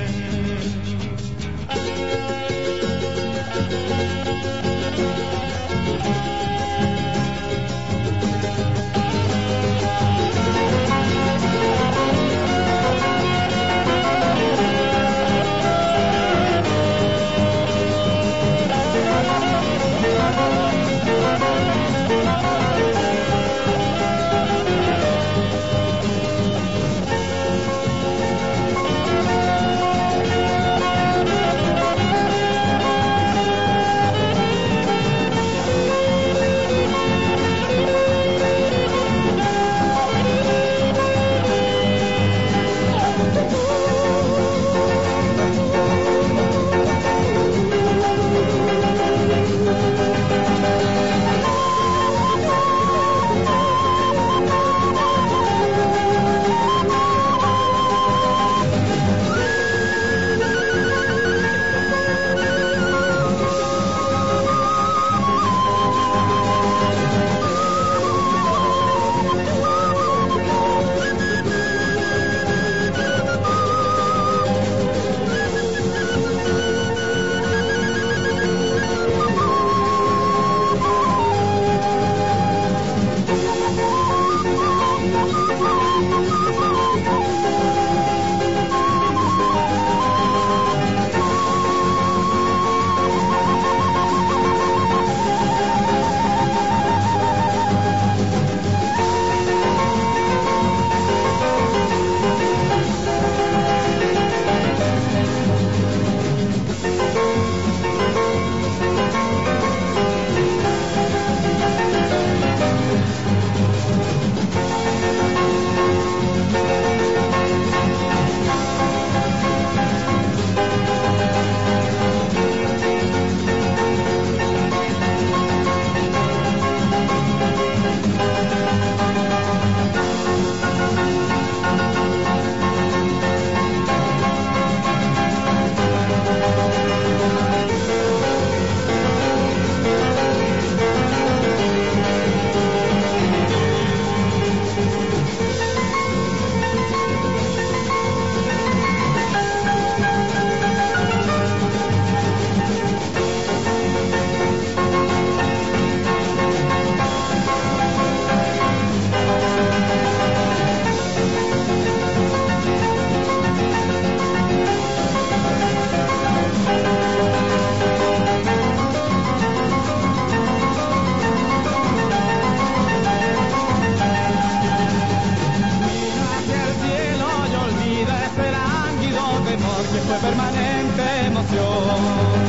S5: fue permanente emoción.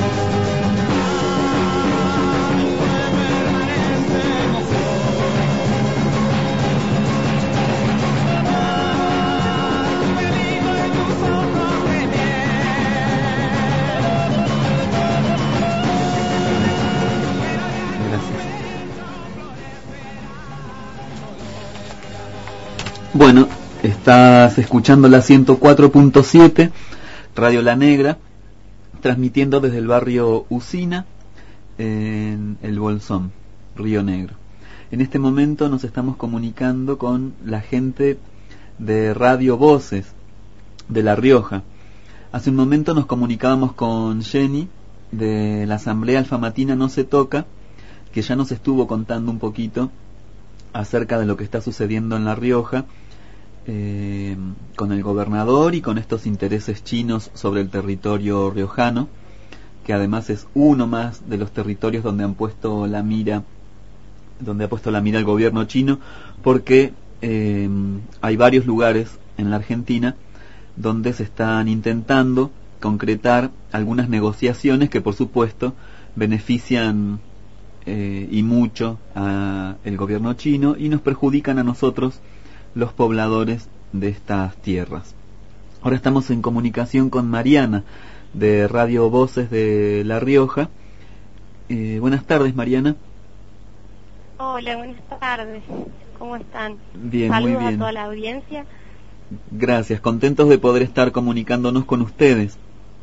S5: Ay, fue permanente emoción. Ay, bebito de tus ojos de
S3: Gracias. Bueno, estás escuchando la ciento cuatro punto siete, Radio La Negra, transmitiendo desde el barrio Usina, en el Bolsón, Río Negro. En este momento nos estamos comunicando con la gente de Radio Voces de La Rioja. Hace un momento nos comunicábamos con Jenny de la Asamblea Alfamatina No Se Toca, que ya nos estuvo contando un poquito acerca de lo que está sucediendo en La Rioja, eh, con el gobernador y con estos intereses chinos sobre el territorio riojano, que además es uno más de los territorios donde han puesto la mira, donde ha puesto la mira el gobierno chino, porque eh, hay varios lugares en la Argentina donde se están intentando concretar algunas negociaciones que, por supuesto, benefician Eh, y mucho a el gobierno chino y nos perjudican a nosotros, los pobladores de estas tierras. Ahora estamos en comunicación con Mariana de Radio Voces de La Rioja. Eh, buenas tardes, Mariana.
S7: Hola, buenas tardes. ¿Cómo están?
S3: Bien,
S7: Saludos
S3: muy bien.
S7: a toda la audiencia.
S3: Gracias, contentos de poder estar comunicándonos con ustedes.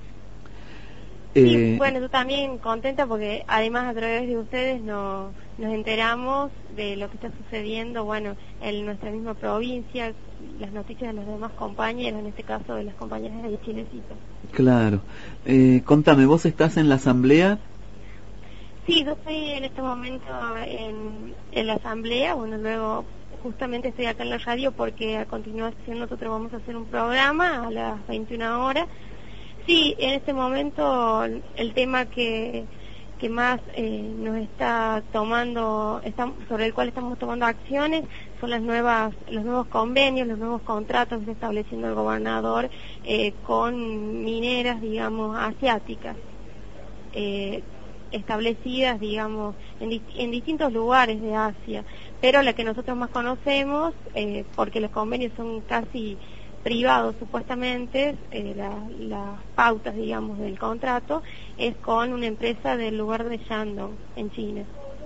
S7: Sí,
S3: Eh,
S7: bueno, yo también contenta porque además a través de ustedes nos, nos enteramos de lo que está sucediendo, bueno, en nuestra misma provincia, las noticias de los demás compañeros, en este caso de las compañeras de Chilecito.
S3: Claro. Eh, contame, ¿vos estás en la asamblea?
S7: Sí, yo estoy en este momento en, en la asamblea, bueno, luego justamente estoy acá en la radio porque a continuación nosotros vamos a hacer un programa a las veintiuna horas. Sí, en este momento el tema que, que más eh, nos está tomando, está, sobre el cual estamos tomando acciones, son las nuevas, los nuevos convenios, los nuevos contratos que está estableciendo el gobernador eh, con mineras, digamos, asiáticas, eh, establecidas, digamos, en, di en distintos lugares de Asia, pero la que nosotros más conocemos, eh, porque los convenios son casi privados supuestamente, eh, las la pautas, digamos, del contrato es con una empresa del lugar de Shandong, en China.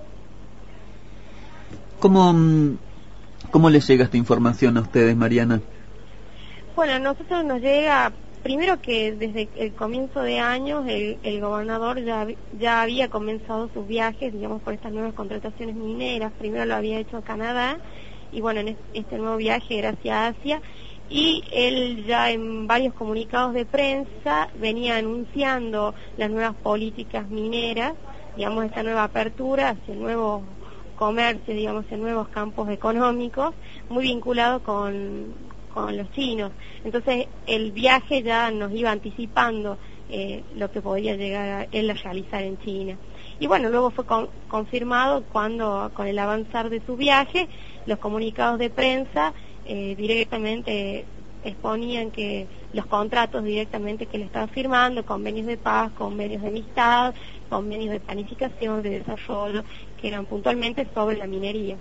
S3: ¿Cómo, cómo les llega esta información a ustedes, Mariana?
S7: Bueno, a nosotros nos llega, primero que desde el comienzo de años el, el gobernador ya, ya había comenzado sus viajes, digamos, por estas nuevas contrataciones mineras. Primero lo había hecho a Canadá y bueno, en este nuevo viaje era hacia Asia. Y él ya en varios comunicados de prensa venía anunciando las nuevas políticas mineras, digamos, esta nueva apertura hacia el nuevo comercio, digamos, en nuevos campos económicos, muy vinculado con, con los chinos. Entonces el viaje ya nos iba anticipando eh, lo que podía llegar a él a realizar en China. Y bueno, luego fue con, confirmado cuando, con el avanzar de su viaje, los comunicados de prensa Eh, directamente exponían que los contratos directamente que le estaban firmando, convenios de paz, convenios de amistad, convenios de planificación, de desarrollo, que eran puntualmente sobre la minería.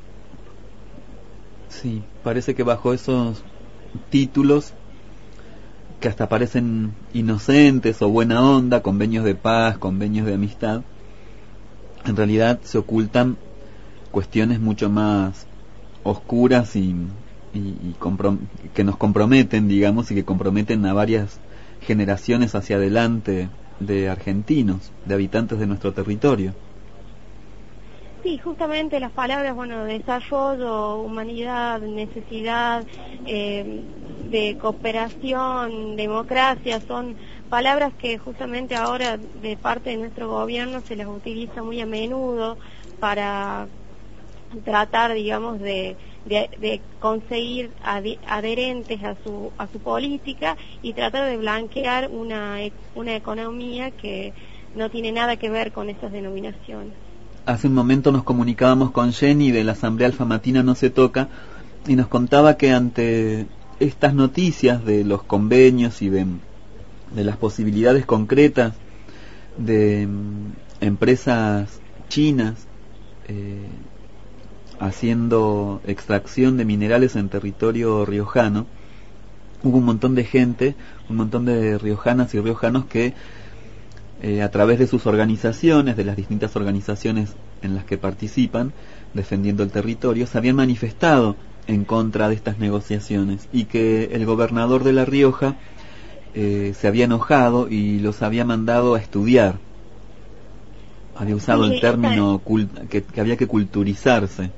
S3: Sí, parece que bajo esos títulos que hasta parecen inocentes o buena onda, convenios de paz, convenios de amistad, en realidad se ocultan cuestiones mucho más oscuras y y, y que nos comprometen, digamos, y que comprometen a varias generaciones hacia adelante de argentinos, de habitantes de nuestro territorio.
S7: Sí, justamente las palabras, bueno, desarrollo, humanidad, necesidad, eh, de cooperación, democracia, son palabras que justamente ahora de parte de nuestro gobierno se las utiliza muy a menudo para tratar, digamos, de De, de conseguir adherentes a su a su política y tratar de blanquear una una economía que no tiene nada que ver con esas denominaciones.
S3: Hace un momento nos comunicábamos con Jenny de la Asamblea Alfamatina No Se Toca y nos contaba que ante estas noticias de los convenios y de de las posibilidades concretas de mm, empresas chinas eh, haciendo extracción de minerales en territorio riojano, hubo un montón de gente, un montón de riojanas y riojanos que eh, a través de sus organizaciones, de las distintas organizaciones en las que participan, defendiendo el territorio, se habían manifestado en contra de estas negociaciones y que el gobernador de La Rioja eh, se había enojado y los había mandado a estudiar. Había usado
S7: Sí,
S3: el término
S7: esta...
S3: cult- que, que había que culturizarse.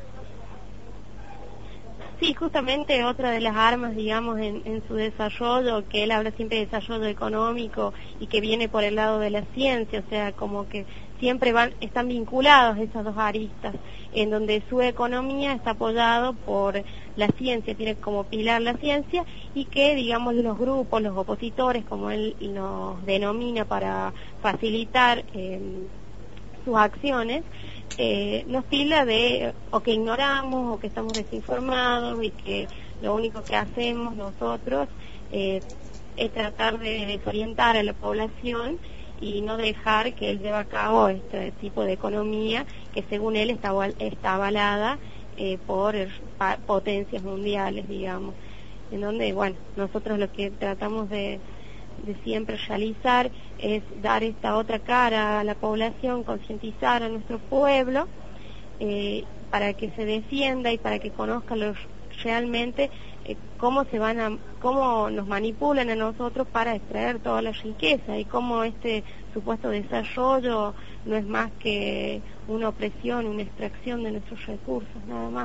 S7: Sí, justamente otra de las armas, digamos, en, en su desarrollo, que él habla siempre de desarrollo económico y que viene por el lado de la ciencia, o sea, como que siempre van, están vinculados esas dos aristas, en donde su economía está apoyado por la ciencia, tiene como pilar la ciencia, y que, digamos, los grupos, los opositores, como él los denomina para facilitar eh, sus acciones, Eh, nos tilda de o que ignoramos o que estamos desinformados y que lo único que hacemos nosotros eh, es tratar de desorientar a la población y no dejar que él lleve a cabo este tipo de economía que según él está, está avalada eh, por pa, potencias mundiales, digamos, en donde, bueno, nosotros lo que tratamos de de siempre realizar es dar esta otra cara a la población, concientizar a nuestro pueblo eh, para que se defienda y para que conozca los, realmente eh, cómo se van a, cómo nos manipulan a nosotros para extraer toda la riqueza y cómo este supuesto desarrollo no es más que una opresión, una extracción de nuestros recursos, nada más.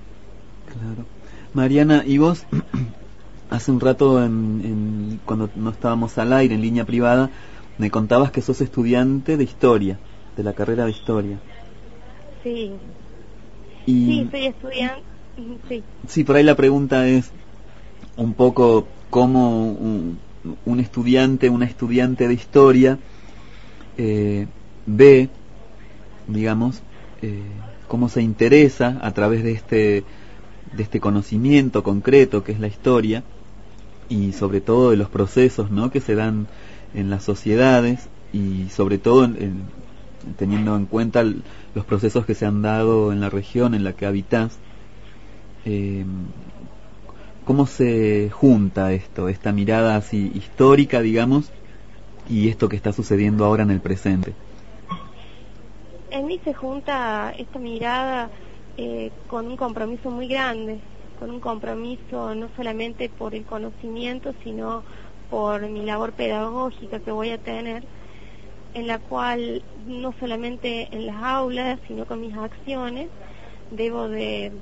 S3: Claro. Mariana, ¿y vos? Hace un rato, en, en, cuando no estábamos al aire, en línea privada, me contabas que sos estudiante de historia, de la carrera de historia.
S7: Sí.
S3: Y,
S7: sí, soy estudiante. Sí.
S3: Sí, por ahí la pregunta es un poco cómo un, un estudiante, una estudiante de historia eh, ve, digamos, eh, cómo se interesa a través de este, de este conocimiento concreto que es la historia, y sobre todo de los procesos, ¿no?, que se dan en las sociedades y sobre todo en, en, teniendo en cuenta el, los procesos que se han dado en la región en la que habitas. Eh, ¿Cómo se junta esto, esta mirada así histórica, digamos, y esto que está sucediendo ahora en el presente?
S7: En mí se junta esta mirada eh, con un compromiso muy grande, con un compromiso no solamente por el conocimiento, sino por mi labor pedagógica que voy a tener, en la cual no solamente en las aulas, sino con mis acciones, debo de,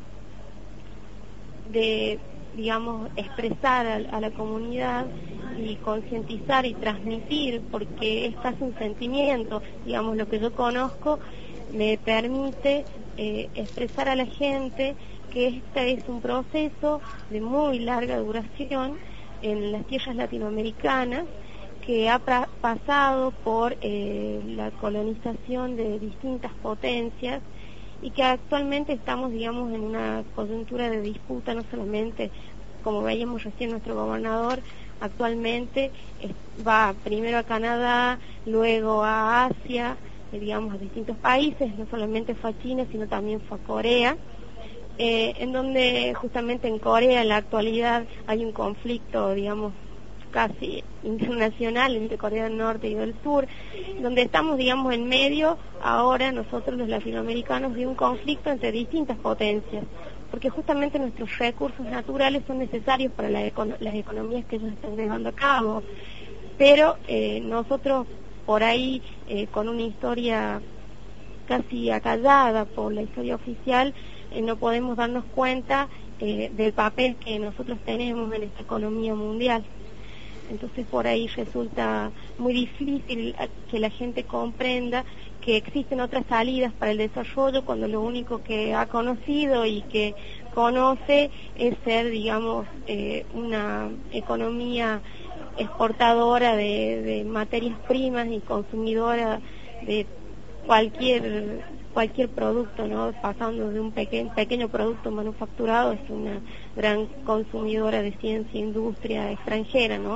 S7: de digamos, expresar a, a la comunidad y concientizar y transmitir, porque es casi un sentimiento, digamos, lo que yo conozco me permite eh, expresar a la gente que este es un proceso de muy larga duración en las tierras latinoamericanas, que ha pra- pasado por eh, la colonización de distintas potencias y que actualmente estamos, digamos, en una coyuntura de disputa, no solamente, como veíamos recién nuestro gobernador, actualmente es, va primero a Canadá, luego a Asia, eh, digamos, a distintos países, no solamente fue a China, sino también fue a Corea, eh, en donde justamente en Corea en la actualidad hay un conflicto, digamos, casi internacional entre Corea del Norte y del Sur, donde estamos, digamos, en medio ahora nosotros los latinoamericanos de un conflicto entre distintas potencias, porque justamente nuestros recursos naturales son necesarios para la econo- las economías que ellos están llevando a cabo, pero eh, nosotros por ahí eh, con una historia casi acallada por la historia oficial, eh, no podemos darnos cuenta eh, del papel que nosotros tenemos en esta economía mundial. Entonces por ahí resulta muy difícil que la gente comprenda que existen otras salidas para el desarrollo cuando lo único que ha conocido y que conoce es ser, digamos, eh, una economía exportadora de, de materias primas y consumidora de cualquier cualquier producto, ¿no? Pasando de un pequeño pequeño producto manufacturado es una gran consumidora de ciencia, industria extranjera, ¿no?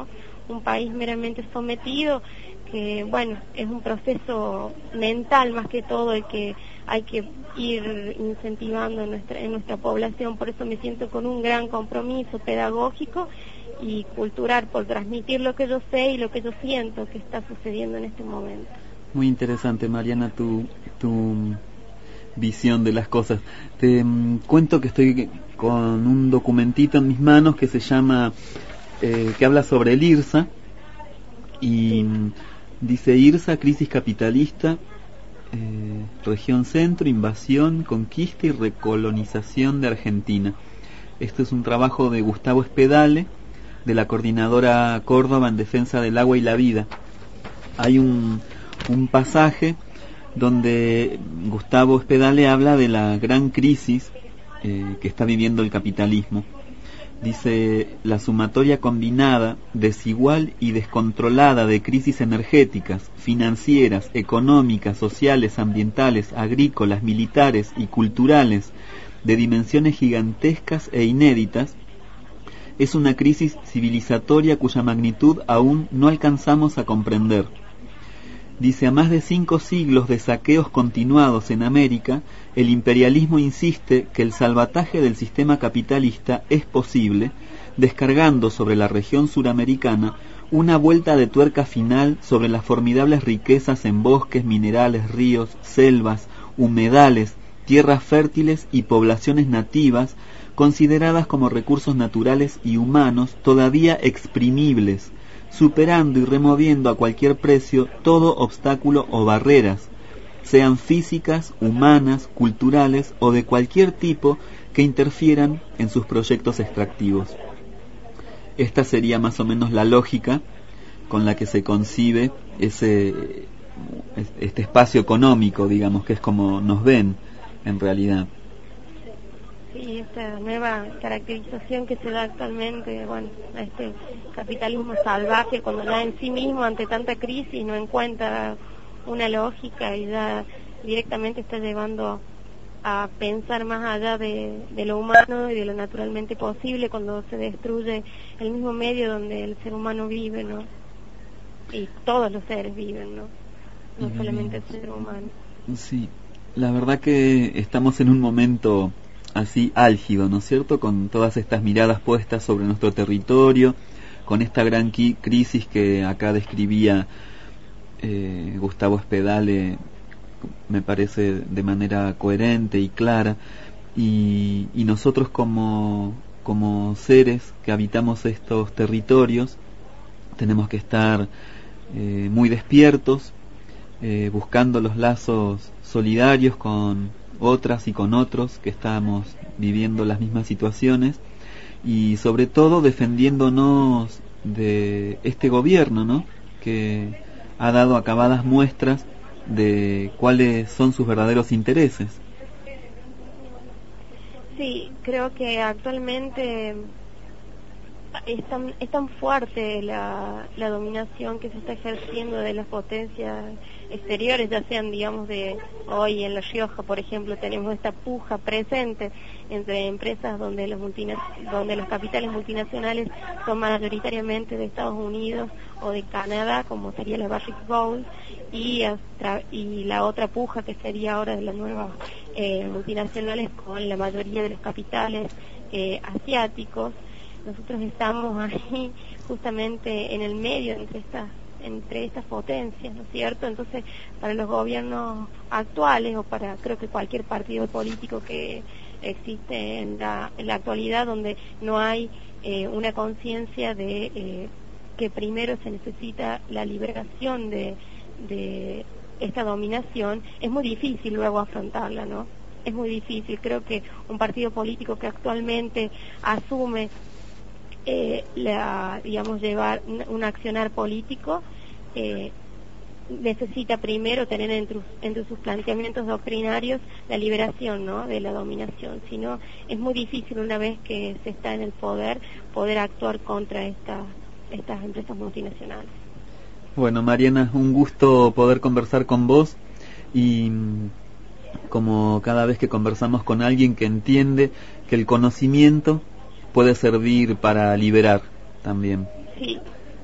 S7: un país meramente sometido, que bueno, es un proceso mental más que todo el que hay que ir incentivando en nuestra, en nuestra población. Por eso me siento con un gran compromiso pedagógico y cultural por transmitir lo que yo sé y lo que yo siento que está sucediendo en este momento.
S3: Muy interesante, Mariana, tu, tu visión de las cosas. Te um, cuento que estoy con un documentito en mis manos que se llama, eh, que habla sobre el IRSA, y sí. Dice IRSA, crisis capitalista, eh, región centro, invasión, conquista y recolonización de Argentina. Esto es un trabajo de Gustavo Espedale, de la Coordinadora Córdoba en Defensa del Agua y la Vida. Hay un, un pasaje donde Gustavo Espedale habla de la gran crisis eh, que está viviendo el capitalismo. Dice: la sumatoria combinada, desigual y descontrolada de crisis energéticas, financieras, económicas, sociales, ambientales, agrícolas, militares y culturales, de dimensiones gigantescas e inéditas, es una crisis civilizatoria cuya magnitud aún no alcanzamos a comprender. Dice: a más de cinco siglos de saqueos continuados en América, el imperialismo insiste que el salvataje del sistema capitalista es posible, descargando sobre la región suramericana una vuelta de tuerca final sobre las formidables riquezas en bosques, minerales, ríos, selvas, humedales, tierras fértiles y poblaciones nativas, consideradas como recursos naturales y humanos todavía exprimibles, superando y removiendo a cualquier precio todo obstáculo o barreras, sean físicas, humanas, culturales o de cualquier tipo que interfieran en sus proyectos extractivos. Esta sería más o menos la lógica con la que se concibe ese este espacio económico, digamos, que es como nos ven en realidad.
S7: Sí, esta nueva caracterización que se da actualmente, bueno, a este capitalismo salvaje, cuando ya en sí mismo, ante tanta crisis, no encuentra una lógica y ya directamente está llevando a pensar más allá de, de lo humano y de lo naturalmente posible, cuando se destruye el mismo medio donde el ser humano vive, ¿no? Y todos los seres viven, ¿no? No y solamente el ser humano.
S3: Sí, la verdad que estamos en un momento así álgido, ¿no es cierto?, con todas estas miradas puestas sobre nuestro territorio, con esta gran qui- crisis que acá describía eh, Gustavo Espedale, me parece de manera coherente y clara, y, y nosotros como, como seres que habitamos estos territorios tenemos que estar eh, muy despiertos, eh, buscando los lazos solidarios con otras y con otros que estamos viviendo las mismas situaciones, y sobre todo defendiéndonos de este gobierno, ¿no?, que ha dado acabadas muestras de cuáles son sus verdaderos intereses.
S7: Sí, creo que actualmente es tan, es tan fuerte la, la dominación que se está ejerciendo de las potencias exteriores, ya sean, digamos, de hoy en La Rioja, por ejemplo, tenemos esta puja presente entre empresas donde los multina, donde los capitales multinacionales son mayoritariamente de Estados Unidos o de Canadá, como sería la Barrick Gold, y, y la otra puja que sería ahora de las nuevas eh, multinacionales con la mayoría de los capitales eh, asiáticos. Nosotros estamos ahí justamente en el medio entre estas entre estas potencias, ¿no es cierto? Entonces, para los gobiernos actuales o para creo que cualquier partido político que existe en la, en la actualidad, donde no hay eh, una conciencia de eh, que primero se necesita la liberación de, de esta dominación, es muy difícil luego afrontarla, ¿no? Es muy difícil. Creo que un partido político que actualmente asume Eh, la, digamos, llevar un, un accionar político, eh, necesita primero tener entre, entre sus planteamientos doctrinarios la liberación, ¿no?, de la dominación. Si no, es muy difícil, una vez que se está en el poder, poder actuar contra esta, estas empresas multinacionales.
S3: Bueno, Mariana, un gusto poder conversar con vos, y como cada vez que conversamos con alguien que entiende que el conocimiento puede servir para liberar también.
S7: Sí,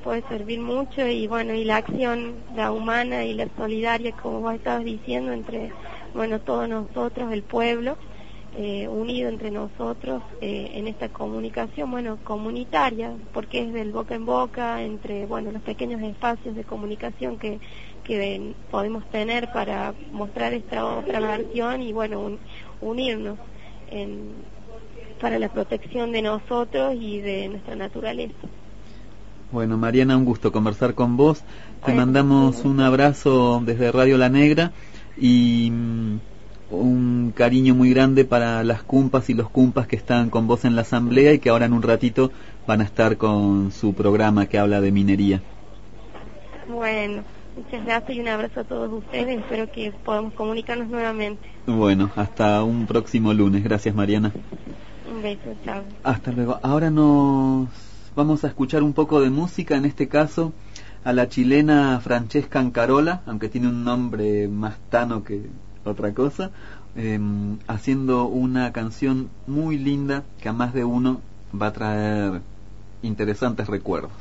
S7: puede servir mucho, y bueno, y la acción, la humana y la solidaria, como vos estabas diciendo, entre, bueno, todos nosotros, el pueblo, eh, unido entre nosotros, eh, en esta comunicación, bueno, comunitaria, porque es del boca en boca, entre, bueno, los pequeños espacios de comunicación que, que podemos tener para mostrar esta otra versión y, bueno, un, unirnos en, para la protección de nosotros y de nuestra naturaleza.
S3: Bueno, Mariana, un gusto conversar con vos. Te mandamos un abrazo desde Radio La Negra y um, un cariño muy grande para las cumpas y los cumpas que están con vos en la asamblea y que ahora en un ratito van a estar con su programa que habla de minería.
S7: Bueno, muchas gracias y un abrazo a todos ustedes. Espero que podamos comunicarnos nuevamente.
S3: Bueno, hasta un próximo lunes. Gracias, Mariana.
S7: Un beso, chao.
S3: Hasta luego. Ahora nos vamos a escuchar un poco de música, en este caso a la chilena Francesca Ancarola, aunque tiene un nombre más tano que otra cosa, eh, haciendo una canción muy linda que a más de uno va a traer interesantes recuerdos.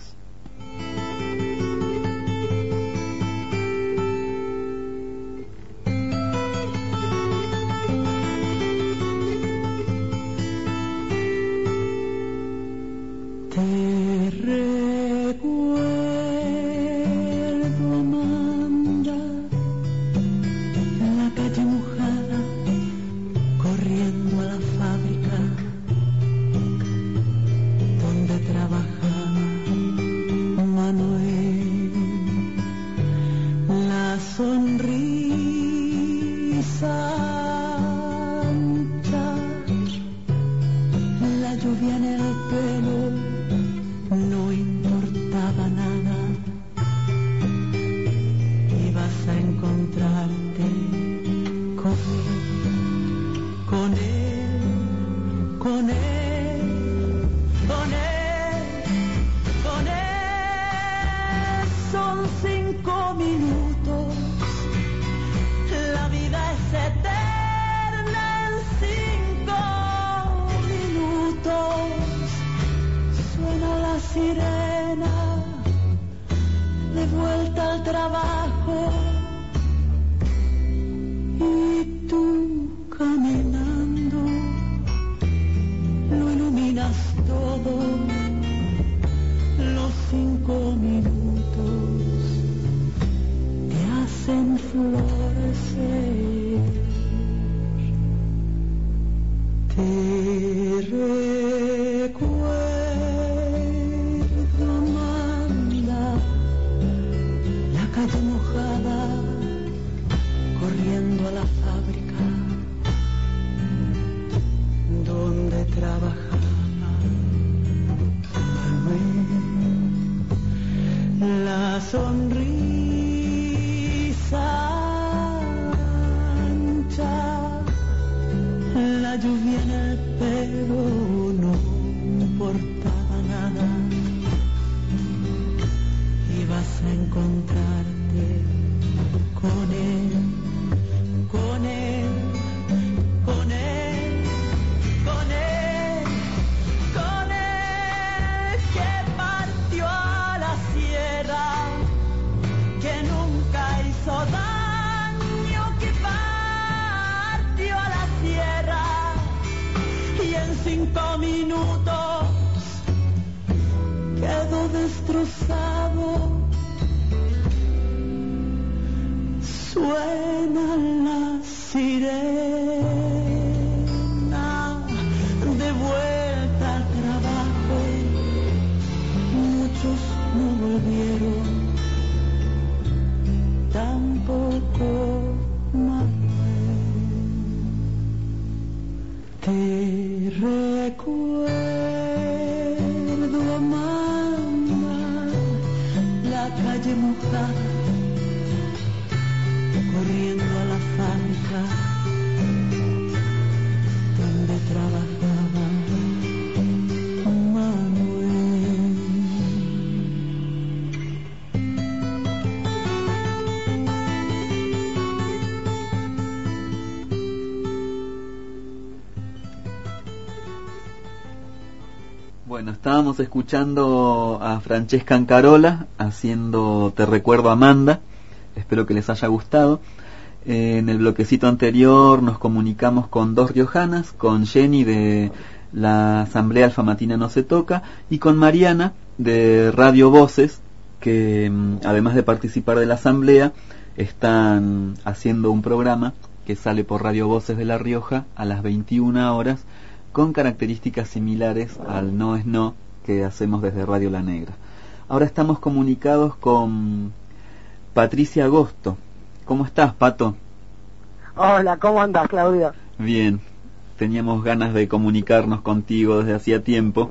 S3: Bueno, estábamos escuchando a Francesca Ancarola haciendo Te recuerdo Amanda, espero que les haya gustado. Eh, en el bloquecito anterior nos comunicamos con dos riojanas, con Jenny de la Asamblea Alfamatina No Se Toca y con Mariana de Radio Voces, que además de participar de la asamblea están haciendo un programa que sale por Radio Voces de La Rioja a las veintiuna horas, con características similares al No es No que hacemos desde Radio La Negra. Ahora estamos comunicados con Patricia Agosto. ¿Cómo estás, Pato?
S8: Hola, ¿cómo andás, Claudio?
S3: Bien, teníamos ganas de comunicarnos contigo desde hacía tiempo.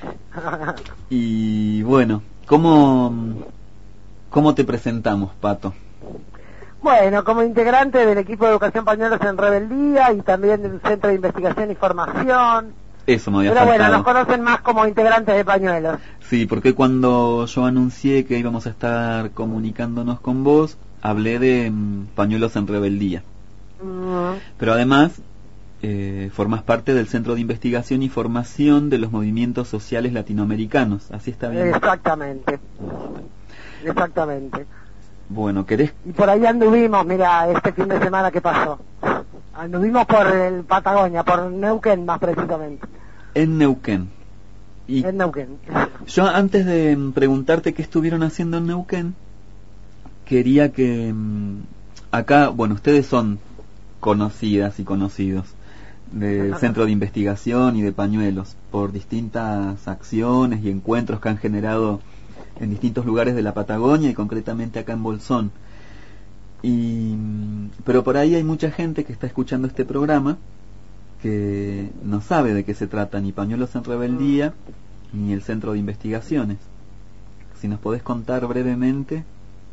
S3: Y bueno, ¿cómo, cómo te presentamos, Pato?
S8: Bueno, como integrante del equipo de Educación Pañuelos en Rebeldía y también del Centro de Investigación y Formación.
S3: Eso me había
S8: Pero
S3: faltado.
S8: bueno, nos conocen más como integrantes de Pañuelos.
S3: Sí, porque cuando yo anuncié que íbamos a estar comunicándonos con vos, hablé de um, Pañuelos en Rebeldía. Mm. Pero además, eh, formás parte del Centro de Investigación y Formación de los Movimientos Sociales Latinoamericanos. ¿Así está bien?
S8: Exactamente. Exactamente.
S3: Bueno, ¿querés?
S8: Y por ahí anduvimos, mira, este fin de semana que pasó. Anduvimos por el Patagonia, por Neuquén más precisamente.
S3: En Neuquén. Y
S8: en Neuquén.
S3: Yo antes de preguntarte qué estuvieron haciendo en Neuquén, quería que acá, bueno, ustedes son conocidas y conocidos del Centro de Investigación y de Pañuelos por distintas acciones y encuentros que han generado en distintos lugares de la Patagonia y concretamente acá en Bolsón. Y pero por ahí hay mucha gente que está escuchando este programa que no sabe de qué se trata ni Pañuelos en Rebeldía ni el Centro de Investigaciones. Si nos podés contar brevemente.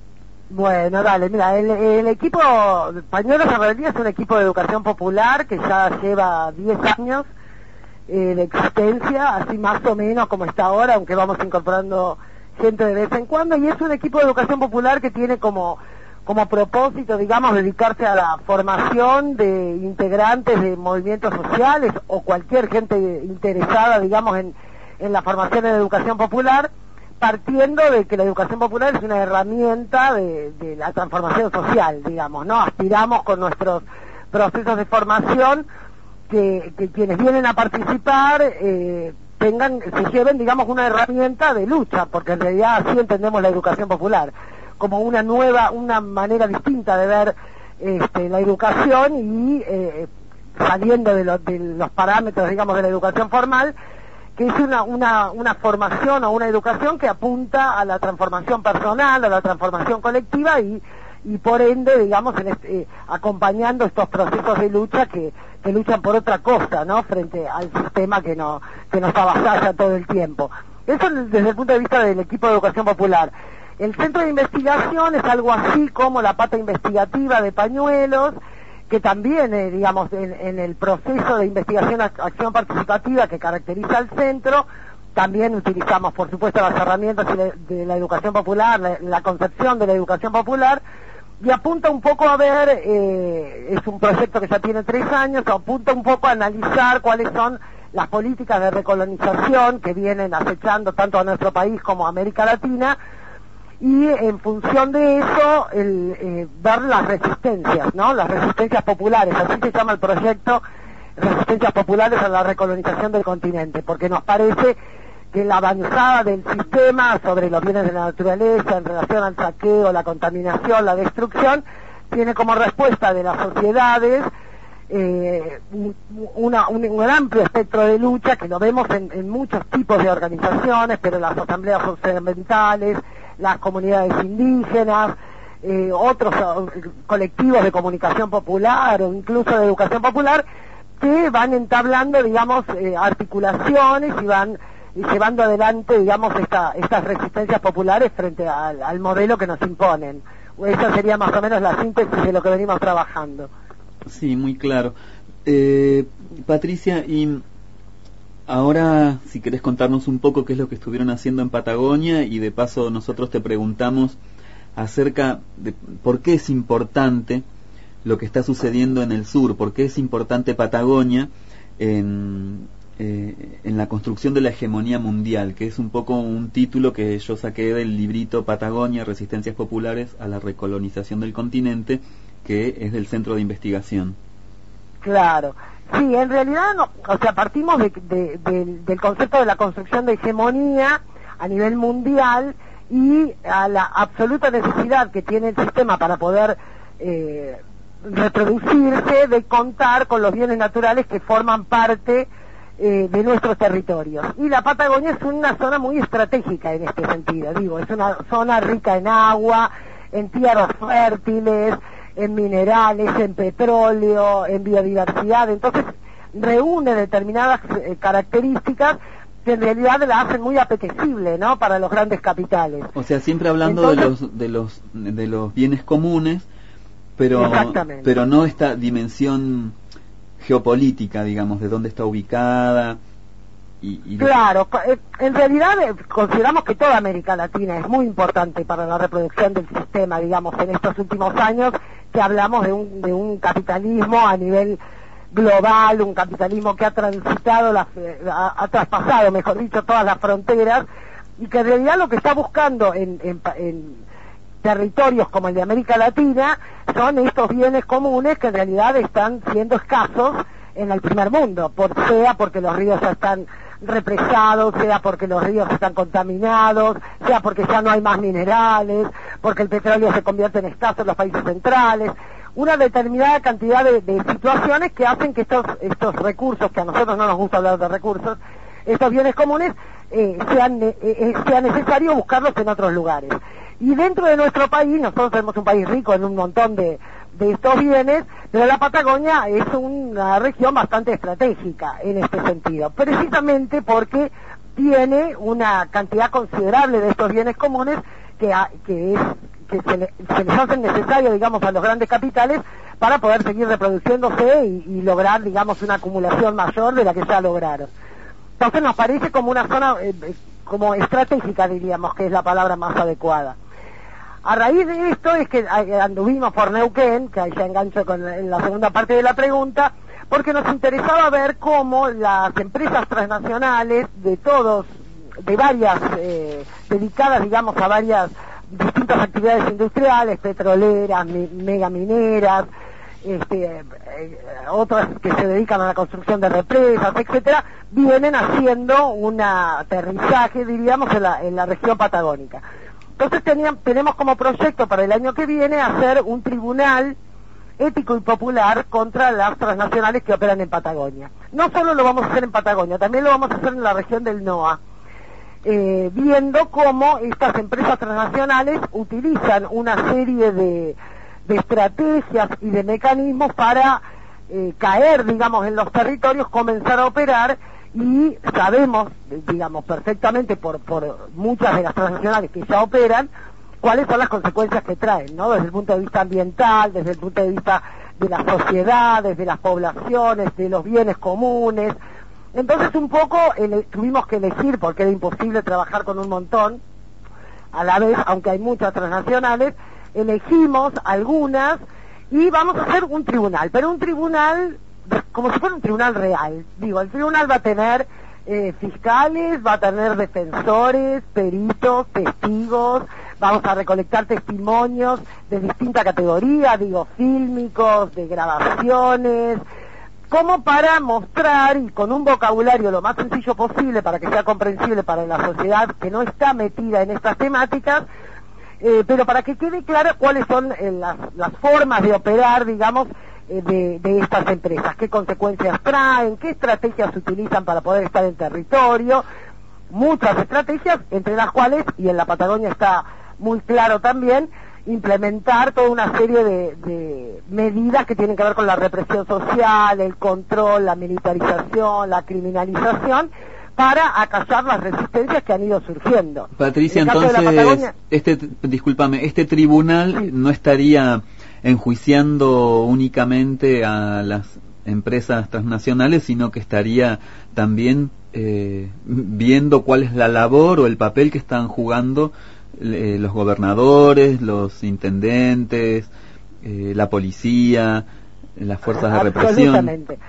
S8: Bueno, dale, mira, el, el equipo Pañuelos en Rebeldía es un equipo de educación popular que ya lleva diez años eh, de existencia, así más o menos como está ahora, aunque vamos incorporando gente de vez en cuando, y es un equipo de educación popular que tiene como como propósito, digamos, dedicarse a la formación de integrantes de movimientos sociales o cualquier gente interesada, digamos, en, en la formación en educación popular, partiendo de que la educación popular es una herramienta de, de la transformación social, digamos, ¿no? Aspiramos con nuestros procesos de formación que, que quienes vienen a participar eh, tengan, se lleven, digamos, una herramienta de lucha, porque en realidad así entendemos la educación popular, como una nueva, una manera distinta de ver este, la educación y eh, saliendo de, lo, de los parámetros, digamos, de la educación formal, que es una, una, una formación o una educación que apunta a la transformación personal, a la transformación colectiva y, y por ende, digamos, en este, eh, acompañando estos procesos de lucha que, que luchan por otra cosa, ¿no?, frente al sistema que, no, que nos avasalla todo el tiempo. Eso desde el punto de vista del equipo de educación popular. El Centro de Investigación es algo así como la pata investigativa de Pañuelos, que también, eh, digamos, en, en el proceso de investigación, acción participativa que caracteriza al centro, también utilizamos, por supuesto, las herramientas de la, de la educación popular, la, la concepción de la educación popular, y apunta un poco a ver, eh, es un proyecto que ya tiene tres años, apunta un poco a analizar cuáles son las políticas de recolonización que vienen acechando tanto a nuestro país como a América Latina, y en función de eso el, eh, ver las resistencias, ¿no? Las resistencias populares, así se llama el proyecto, Resistencias Populares a la Recolonización del Continente, porque nos parece que la avanzada del sistema sobre los bienes de la naturaleza en relación al saqueo, la contaminación, la destrucción, tiene como respuesta de las sociedades eh, una, un, un amplio espectro de lucha que lo vemos en, en muchos tipos de organizaciones, pero las asambleas socioambientales, las comunidades indígenas, eh, otros uh, colectivos de comunicación popular o incluso de educación popular, que van entablando, digamos, eh, articulaciones y van y llevando adelante, digamos, esta, estas resistencias populares frente al, al modelo que nos imponen. Esa sería más o menos la síntesis de lo que venimos trabajando.
S3: Sí, muy claro. Eh, Patricia, y ahora, si querés contarnos un poco qué es lo que estuvieron haciendo en Patagonia, y de paso nosotros te preguntamos acerca de por qué es importante lo que está sucediendo en el sur, por qué es importante Patagonia en, eh, en la construcción de la hegemonía mundial, que es un poco un título que yo saqué del librito Patagonia, Resistencias Populares a la Recolonización del Continente, que es del Centro de Investigación.
S8: Claro, sí, en realidad, no, o sea, partimos de, de, de, del concepto de la construcción de hegemonía a nivel mundial y a la absoluta necesidad que tiene el sistema para poder eh, reproducirse, de contar con los bienes naturales que forman parte eh, de nuestros territorios. Y la Patagonia es una zona muy estratégica en este sentido, digo, es una zona rica en agua, en tierras fértiles, en minerales, en petróleo, en biodiversidad, entonces reúne determinadas eh, características que en realidad la hacen muy apetecible, ¿no?, para los grandes capitales.
S3: O sea, siempre hablando Entonces, de los de los de los bienes comunes, pero pero no esta dimensión geopolítica, digamos, de dónde está ubicada. Y, y
S8: claro, en realidad consideramos que toda América Latina es muy importante para la reproducción del sistema, digamos, en estos últimos años que hablamos de un, de un capitalismo a nivel global, un capitalismo que ha transitado, las, ha, ha traspasado, mejor dicho, todas las fronteras, y que en realidad lo que está buscando en, en, en territorios como el de América Latina son estos bienes comunes que en realidad están siendo escasos en el primer mundo, por sea porque los ríos ya están represados, sea porque los ríos están contaminados, sea porque ya no hay más minerales, porque el petróleo se convierte en escaso en los países centrales, una determinada cantidad de, de situaciones que hacen que estos estos recursos, que a nosotros no nos gusta hablar de recursos, estos bienes comunes, eh, sean eh, sea necesario buscarlos en otros lugares. Y dentro de nuestro país, nosotros tenemos un país rico en un montón de de estos bienes, pero la Patagonia es una región bastante estratégica en este sentido, precisamente porque tiene una cantidad considerable de estos bienes comunes que, ha, que, es, que se, le, se les hacen necesarios, digamos, a los grandes capitales para poder seguir reproduciéndose y, y lograr, digamos, una acumulación mayor de la que ya lograron. Entonces nos parece como una zona, eh, como estratégica, diríamos, que es la palabra más adecuada. A raíz de esto es que anduvimos por Neuquén, que ahí ya engancho con la, en la segunda parte de la pregunta, porque nos interesaba ver cómo las empresas transnacionales de todos, de varias, eh, dedicadas, digamos, a varias distintas actividades industriales, petroleras, me, megamineras, este, eh, otras que se dedican a la construcción de represas, etcétera, vienen haciendo un aterrizaje, diríamos, en la, en la región patagónica. Entonces tenían, tenemos como proyecto para el año que viene hacer un tribunal ético y popular contra las transnacionales que operan en Patagonia. No solo lo vamos a hacer en Patagonia, también lo vamos a hacer en la región del NOA, eh, viendo cómo estas empresas transnacionales utilizan una serie de, de estrategias y de mecanismos para eh, caer, digamos, en los territorios, comenzar a operar. Y sabemos, digamos, perfectamente por, por muchas de las transnacionales que ya operan, cuáles son las consecuencias que traen, ¿no? Desde el punto de vista ambiental, desde el punto de vista de las sociedades, de las poblaciones, de los bienes comunes. Entonces un poco ele- tuvimos que elegir, porque era imposible trabajar con un montón a la vez, aunque hay muchas transnacionales, elegimos algunas y vamos a hacer un tribunal, pero un tribunal como si fuera un tribunal real. Digo, el tribunal va a tener eh, fiscales, va a tener defensores, peritos, testigos, vamos a recolectar testimonios de distinta categoría, digo, fílmicos, de grabaciones, como para mostrar, y con un vocabulario lo más sencillo posible para que sea comprensible para la sociedad que no está metida en estas temáticas, eh, pero para que quede claro cuáles son eh, las, las formas de operar, digamos, De, de estas empresas, qué consecuencias traen, qué estrategias utilizan para poder estar en territorio, muchas estrategias, entre las cuales, y en la Patagonia está muy claro también, implementar toda una serie de, de medidas que tienen que ver con la represión social, el control, la militarización, la criminalización, para acallar las resistencias que han ido surgiendo.
S3: Patricia, entonces, Patagonia... este, discúlpame, este tribunal sí. no estaría enjuiciando únicamente a las empresas transnacionales, sino que estaría también eh, viendo cuál es la labor o el papel que están jugando eh, los gobernadores, los intendentes, eh, la policía, las fuerzas de represión.
S8: Absolutamente.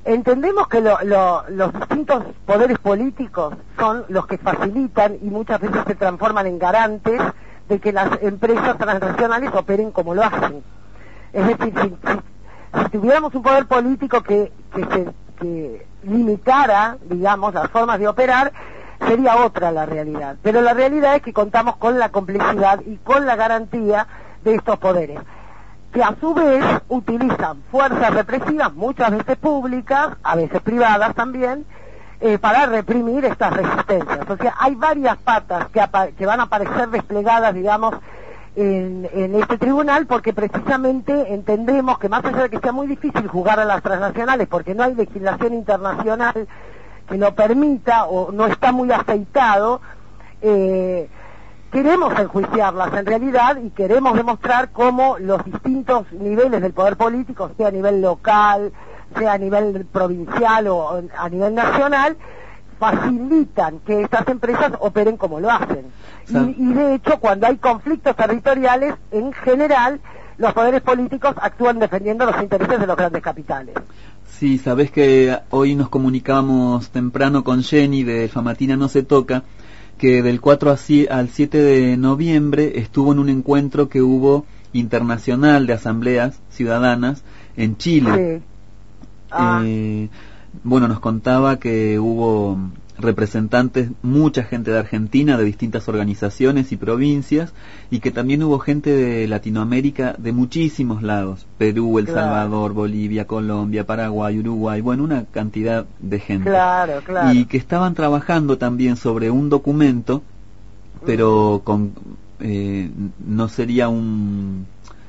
S8: entendemos que lo, lo, los distintos poderes políticos son los que facilitan y muchas veces se transforman en garantes de que las empresas transnacionales operen como lo hacen. Es decir, si, si, si tuviéramos un poder político que, que, se, que limitara, digamos, las formas de operar, sería otra la realidad. Pero la realidad es que contamos con la complejidad y con la garantía de estos poderes, que a su vez utilizan fuerzas represivas, muchas veces públicas, a veces privadas también, eh, para reprimir estas resistencias. O sea, hay varias patas que, que van a aparecer desplegadas, digamos, en, en este tribunal, porque precisamente entendemos que más allá de que sea muy difícil jugar a las transnacionales, porque no hay legislación internacional que lo permita o no está muy aceitado, eh, queremos enjuiciarlas en realidad y queremos demostrar cómo los distintos niveles del poder político, sea a nivel local, sea a nivel provincial o a nivel nacional, facilitan que estas empresas operen como lo hacen. Y, y de hecho, cuando hay conflictos territoriales, en general, los poderes políticos actúan defendiendo los intereses de los grandes capitales.
S3: Sí, sabés que hoy nos comunicábamos temprano con Jenny de Famatina No Se Toca, que del cuatro al siete de noviembre estuvo en un encuentro que hubo internacional de asambleas ciudadanas en Chile. Sí. Ah. Eh, bueno, nos contaba que hubo representantes, mucha gente de Argentina, de distintas organizaciones y provincias, y que también hubo gente de Latinoamérica de muchísimos lados, Perú, El claro. Salvador, Bolivia, Colombia, Paraguay, Uruguay, bueno, una cantidad de gente.
S8: Claro, claro.
S3: Y que estaban trabajando también sobre un documento, pero con eh, no sería un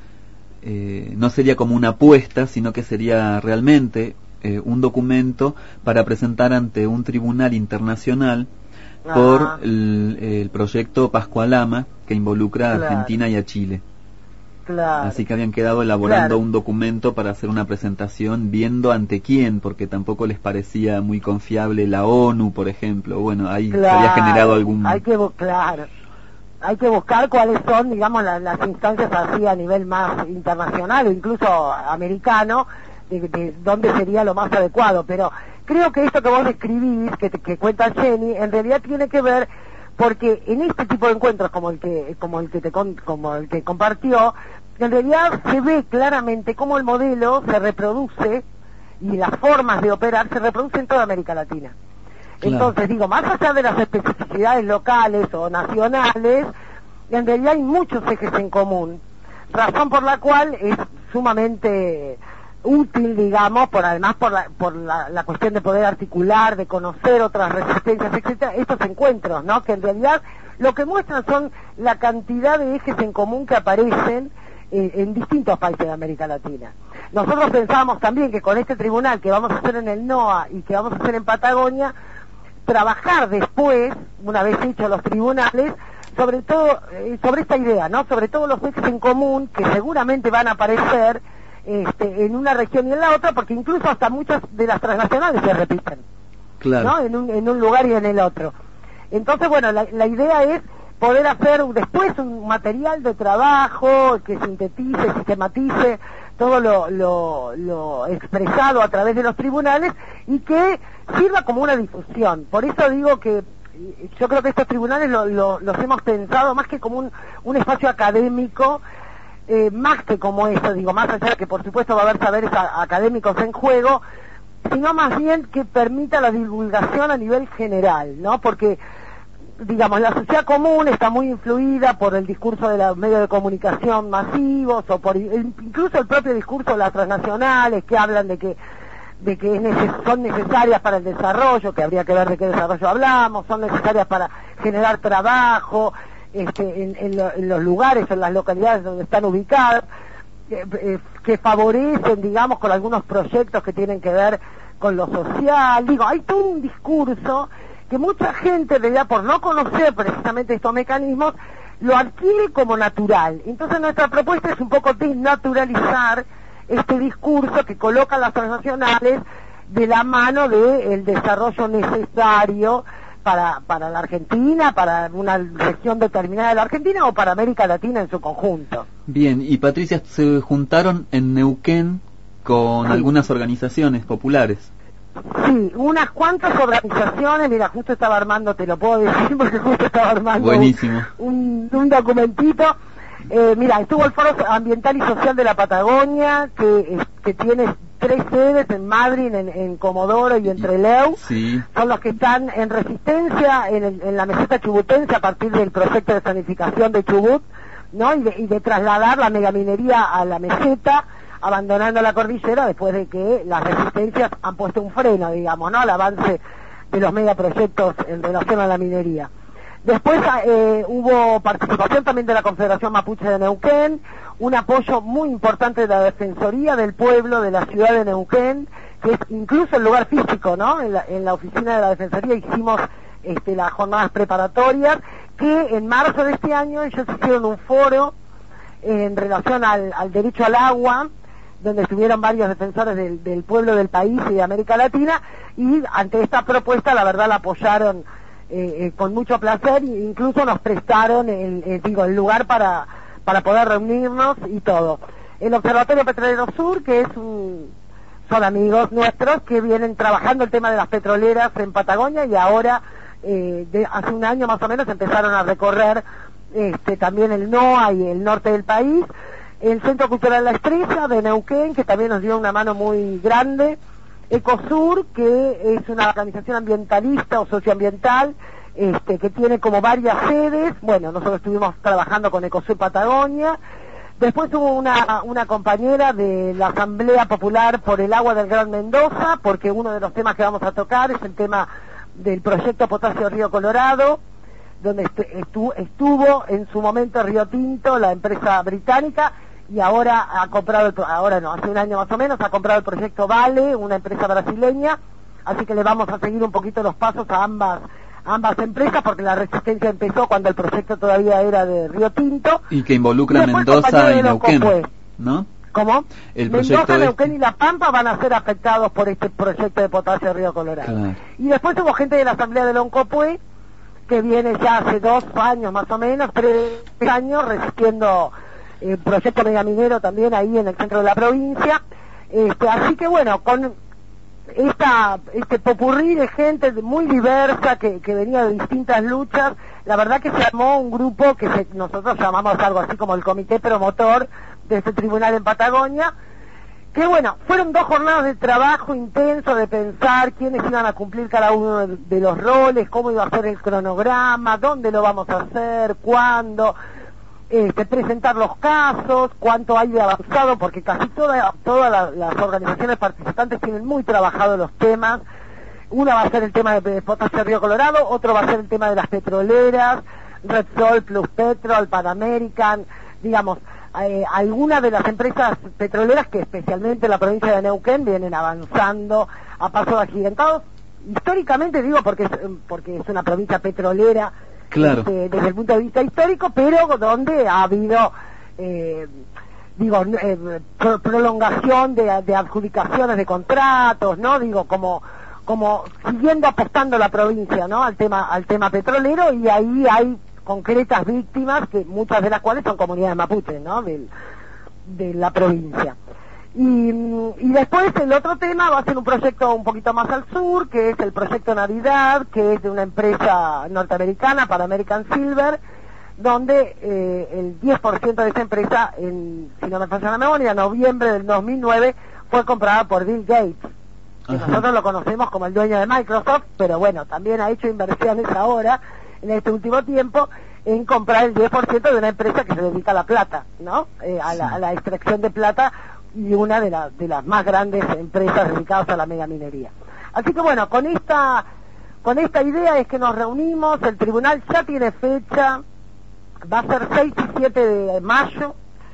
S3: eh, no sería como una apuesta, sino que sería realmente Eh, un documento para presentar ante un tribunal internacional ah. por el, el proyecto Pascualama, que involucra a claro. Argentina y a Chile.
S8: Claro.
S3: Así que habían quedado elaborando
S8: claro.
S3: un documento para hacer una presentación, viendo ante quién, porque tampoco les parecía muy confiable la ONU, por ejemplo. Bueno, ahí
S8: claro.
S3: se había generado algún...
S8: Hay que, claro. Hay que buscar cuáles son, digamos, las, las instancias así a nivel más internacional o incluso americano, De, de dónde sería lo más adecuado, pero creo que esto que vos describís, que, que cuenta Jenny, en realidad tiene que ver porque en este tipo de encuentros como el que como el que te como el que compartió, en realidad se ve claramente cómo el modelo se reproduce y las formas de operar se reproducen en toda América Latina. Claro. Entonces, digo, más allá de las especificidades locales o nacionales, en realidad hay muchos ejes en común, razón por la cual es sumamente útil, digamos, por además por la por la, la cuestión de poder articular, de conocer otras resistencias, etcétera, estos encuentros, ¿no? Que en realidad lo que muestran son la cantidad de ejes en común que aparecen eh, en distintos países de América Latina. Nosotros pensábamos también que con este tribunal que vamos a hacer en el NOA y que vamos a hacer en Patagonia, trabajar después, una vez hechos los tribunales, sobre todo, eh, sobre esta idea, ¿no? Sobre todo los ejes en común que seguramente van a aparecer Este, en una región y en la otra, porque incluso hasta muchas de las transnacionales se repiten,
S3: claro.
S8: ¿no? En un, en un lugar y en el otro. Entonces, bueno, la, la idea es poder hacer después un material de trabajo que sintetice, sistematice todo lo, lo, lo expresado a través de los tribunales y que sirva como una difusión. Por eso digo que yo creo que estos tribunales lo, lo, los hemos pensado más que como un, un espacio académico, Eh, más que como eso, digo, más allá de que por supuesto va a haber saberes a, académicos en juego, sino más bien que permita la divulgación a nivel general, ¿no? Porque, digamos, la sociedad común está muy influida por el discurso de los medios de comunicación masivos, o por incluso el propio discurso de las transnacionales, que hablan de que de que es neces son necesarias para el desarrollo, que habría que ver de qué desarrollo hablamos, son necesarias para generar trabajo, Este, en, en, lo, en los lugares, en las localidades donde están ubicadas, eh, eh, que favorecen, digamos, con algunos proyectos que tienen que ver con lo social. Digo, hay todo un discurso que mucha gente, en realidad, por no conocer precisamente estos mecanismos, lo adquiere como natural. Entonces nuestra propuesta es un poco desnaturalizar este discurso que coloca las transnacionales de la mano del desarrollo necesario para para la Argentina, para una región determinada de la Argentina o para América Latina en su conjunto.
S3: Bien, y Patricia, se juntaron en Neuquén con sí. algunas organizaciones populares.
S8: Sí, unas cuantas organizaciones, mira, justo estaba armando, te lo puedo decir porque justo estaba armando
S3: Buenísimo.
S8: Un, un documentito. Eh, mira, estuvo el Foro Ambiental y Social de la Patagonia, que, que tiene tres sedes en Madrid, en, en Comodoro y en Trelew.
S3: Sí.
S8: Son los que están en resistencia en, el, en la meseta chubutense a partir del proyecto de sanificación de Chubut, ¿no? Y de, y de trasladar la megaminería a la meseta, abandonando la cordillera después de que las resistencias han puesto un freno, digamos, ¿no?, al avance de los megaproyectos en relación a la minería. Después eh, hubo participación también de la Confederación Mapuche de Neuquén, un apoyo muy importante de la Defensoría del Pueblo de la ciudad de Neuquén, que es incluso el lugar físico, ¿no? En la, en la oficina de la Defensoría hicimos este, las jornadas preparatorias, que en marzo de este año ellos hicieron un foro en relación al, al derecho al agua, donde estuvieron varios defensores del, del pueblo del país y de América Latina, y ante esta propuesta la verdad la apoyaron eh, eh, con mucho placer, e incluso nos prestaron el, el, digo, el lugar para, para poder reunirnos y todo. El Observatorio Petrolero Sur, que es un, son amigos nuestros que vienen trabajando el tema de las petroleras en Patagonia, y ahora eh, de, hace un año más o menos empezaron a recorrer este, también el NOA y el norte del país. El Centro Cultural La Estrella de Neuquén, que también nos dio una mano muy grande. Ecosur, que es una organización ambientalista o socioambiental, este, que tiene como varias sedes. Bueno, nosotros estuvimos trabajando con Ecosur Patagonia. Después hubo una, una compañera de la Asamblea Popular por el Agua del Gran Mendoza, porque uno de los temas que vamos a tocar es el tema del proyecto Potasio Río Colorado, donde estu estuvo en su momento Río Tinto, la empresa británica, y ahora ha comprado, el, ahora no, hace un año más o menos, ha comprado el proyecto Vale, una empresa brasileña, así que le vamos a seguir un poquito los pasos a ambas a ambas empresas, porque la resistencia empezó cuando el proyecto todavía era de Río Tinto.
S3: Y que involucra a Mendoza y Neuquén, ¿no?
S8: ¿Cómo?
S3: El
S8: Mendoza,
S3: es...
S8: Neuquén y La Pampa van a ser afectados por este proyecto de Potasio Río Colorado.
S3: Claro.
S8: Y después hubo gente de la Asamblea de Loncopué, que viene ya hace dos años más o menos, tres años, resistiendo el eh, proyecto megaminero también ahí en el centro de la provincia. Este, así que bueno, con esta este popurrí de gente muy diversa que, que venía de distintas luchas, la verdad que se armó un grupo que se, nosotros llamamos algo así como el comité promotor de este tribunal en Patagonia, que bueno, fueron dos jornadas de trabajo intenso, de pensar quiénes iban a cumplir cada uno de, de los roles, cómo iba a ser el cronograma, dónde lo vamos a hacer, cuándo, este, presentar los casos, cuánto hay de avanzado, porque casi toda, todas la, las organizaciones participantes tienen muy trabajados los temas. Una va a ser el tema de, de Potasio Río Colorado, otro va a ser el tema de las petroleras, Repsol, Plus Petrol, Pan American, digamos, Eh, algunas de las empresas petroleras que especialmente en la provincia de Neuquén vienen avanzando a pasos agigantados, históricamente digo porque es, porque es una provincia petrolera,
S3: claro,
S8: este, desde el punto de vista histórico, pero donde ha habido eh, digo eh, pro prolongación de, de adjudicaciones de contratos, no digo como como siguiendo apostando la provincia, no al tema al tema petrolero, y ahí hay concretas víctimas, que muchas de las cuales son comunidades mapuches, ¿no?, de, de la provincia. Y, y después el otro tema va a ser un proyecto un poquito más al sur, que es el proyecto Navidad, que es de una empresa norteamericana, para American Silver, donde eh, el diez por ciento de esa empresa, en, si no me falla la memoria, en noviembre del dos mil nueve, fue comprada por Bill Gates, que Ajá. nosotros lo conocemos como el dueño de Microsoft, pero bueno, también ha hecho inversiones ahora, en este último tiempo, en comprar el diez por ciento de una empresa que se dedica a la plata, ¿no? Eh, a, la, a la extracción de plata, y una de, la, de las más grandes empresas dedicadas a la megaminería. Así que bueno, con esta con esta idea es que nos reunimos, el tribunal ya tiene fecha, va a ser seis y siete de mayo,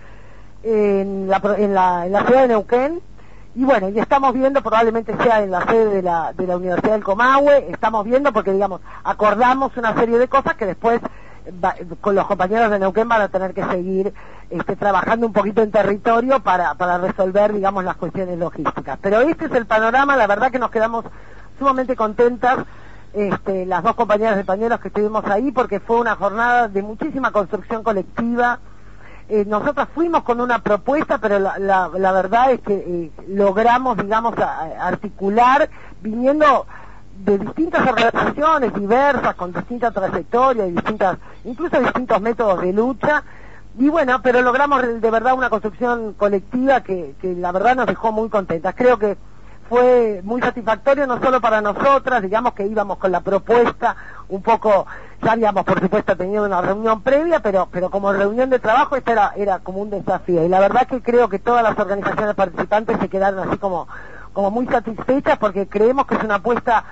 S8: en la, en la, en la ciudad de Neuquén. Y bueno, y estamos viendo, probablemente sea en la sede de la, de la Universidad del Comahue, estamos viendo porque, digamos, acordamos una serie de cosas que después va, con los compañeros de Neuquén van a tener que seguir este, trabajando un poquito en territorio para, para resolver, digamos, las cuestiones logísticas. Pero este es el panorama, la verdad que nos quedamos sumamente contentas, este, las dos compañeras de pañuelos que estuvimos ahí, porque fue una jornada de muchísima construcción colectiva. Eh, nosotras fuimos con una propuesta, pero la, la, la verdad es que eh, logramos, digamos, a, a articular viniendo de distintas organizaciones diversas, con distintas trayectorias, distintas, incluso distintos métodos de lucha, y bueno, pero logramos de verdad una construcción colectiva que, que la verdad nos dejó muy contentas. Creo que fue muy satisfactorio no solo para nosotras, digamos que íbamos con la propuesta un poco, ya habíamos por supuesto tenido una reunión previa, pero pero como reunión de trabajo esta era, era como un desafío, y la verdad que creo que todas las organizaciones participantes se quedaron así como, como muy satisfechas, porque creemos que es una apuesta,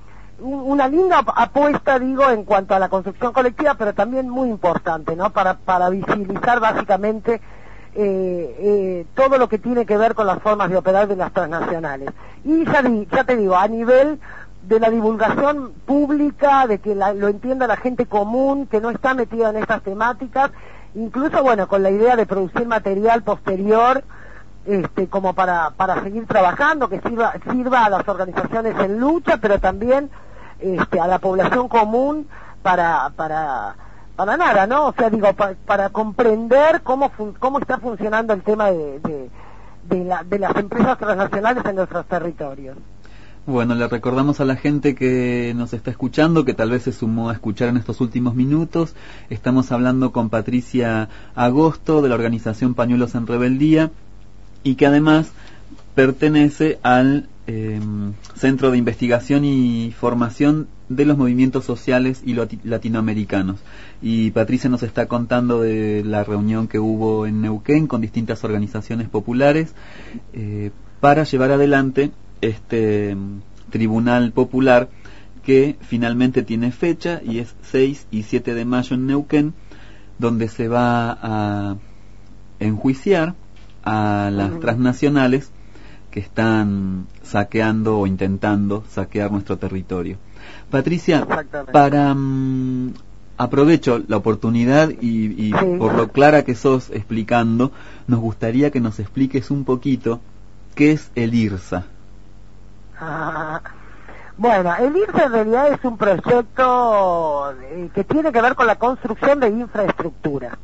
S8: una linda apuesta, digo, en cuanto a la construcción colectiva, pero también muy importante, ¿no? Para, para visibilizar básicamente eh, eh, todo lo que tiene que ver con las formas de operar de las transnacionales. Y ya, di, ya te digo, a nivel de la divulgación pública, de que la, lo entienda la gente común, que no está metida en estas temáticas, incluso, bueno, con la idea de producir material posterior, este, como para, para seguir trabajando, que sirva, sirva a las organizaciones en lucha, pero también este, a la población común para, para, para nada, ¿no? O sea, digo, pa, para comprender cómo, fun, cómo está funcionando el tema de, de, de, la, de las empresas transnacionales en nuestros territorios.
S3: Bueno, le recordamos a la gente que nos está escuchando, que tal vez se sumó a escuchar en estos últimos minutos. Estamos hablando con Patricia Agosto, de la organización Pañuelos en Rebeldía, y que además pertenece al eh, Centro de Investigación y Formación de los Movimientos Sociales y Latinoamericanos. Y Patricia nos está contando de la reunión que hubo en Neuquén con distintas organizaciones populares eh, para llevar adelante este Tribunal Popular, que finalmente tiene fecha y es seis y siete de mayo en Neuquén, donde se va a enjuiciar a las uh-huh. transnacionales que están saqueando o intentando saquear nuestro territorio. Patricia, para um, aprovecho la oportunidad y, y sí. por lo clara que sos explicando, nos gustaría que nos expliques un poquito qué es el IRSA.
S8: Ah, bueno, el IRSA en realidad es un proyecto eh, que tiene que ver con la construcción de infraestructura,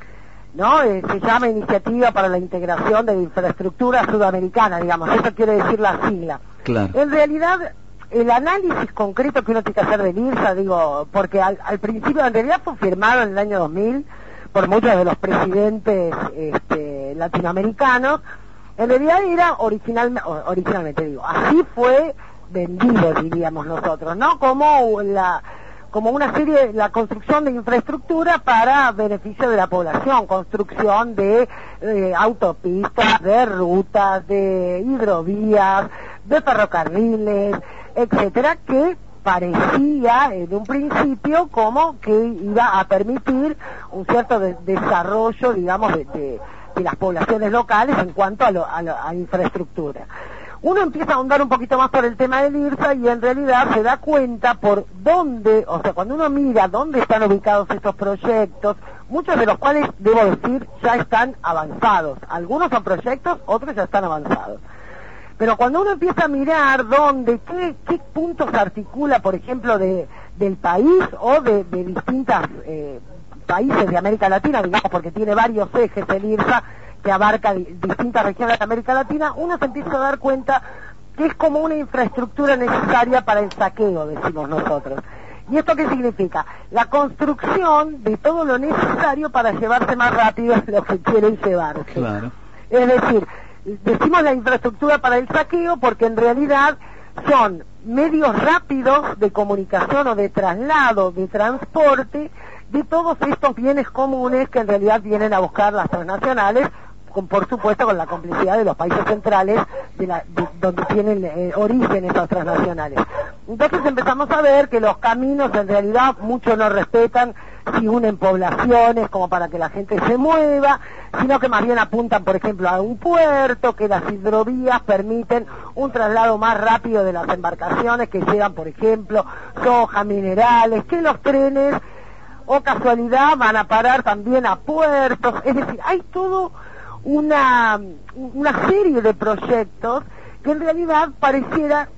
S8: ¿no? Eh, se llama Iniciativa para la Integración de la Infraestructura Sudamericana, digamos, eso quiere decir la sigla.
S3: Claro.
S8: En realidad, el análisis concreto que uno tiene que hacer del IRSA, digo, porque al, al principio, en realidad fue firmado en el año dos mil por muchos de los presidentes este, latinoamericanos. En realidad era original, originalmente, digo, así fue vendido, diríamos nosotros, ¿no? Como la, como una serie, la construcción de infraestructura para beneficio de la población, construcción de eh, autopistas, de rutas, de hidrovías, de ferrocarriles, etcétera, que parecía en un principio como que iba a permitir un cierto de, desarrollo, digamos, de, de de las poblaciones locales en cuanto a, lo, a, lo, a infraestructura. Uno empieza a ahondar un poquito más por el tema del IRSA y en realidad se da cuenta por dónde, o sea, cuando uno mira dónde están ubicados estos proyectos, muchos de los cuales, debo decir, ya están avanzados. Algunos son proyectos, otros ya están avanzados. Pero cuando uno empieza a mirar dónde, qué, qué puntos articula, por ejemplo, de, del país o de, de distintas eh, países de América Latina, digamos, porque tiene varios ejes el IRSA que abarca distintas regiones de América Latina, uno se empieza a dar cuenta que es como una infraestructura necesaria para el saqueo, decimos nosotros. ¿Y esto qué significa? La construcción de todo lo necesario para llevarse más rápido lo que quieren llevarse.
S3: Claro.
S8: Es decir, decimos la infraestructura para el saqueo porque en realidad son medios rápidos de comunicación o de traslado, de transporte, de todos estos bienes comunes que en realidad vienen a buscar las transnacionales, con, por supuesto con la complicidad de los países centrales de la, de, donde tienen eh, origen esas transnacionales. Entonces empezamos a ver que los caminos en realidad muchos no respetan si unen poblaciones como para que la gente se mueva, sino que más bien apuntan, por ejemplo, a un puerto, que las hidrovías permiten un traslado más rápido de las embarcaciones que llevan, por ejemplo, soja, minerales, que los trenes o casualidad van a parar también a puertos. Es decir, hay todo una, una serie de proyectos que en realidad pareciera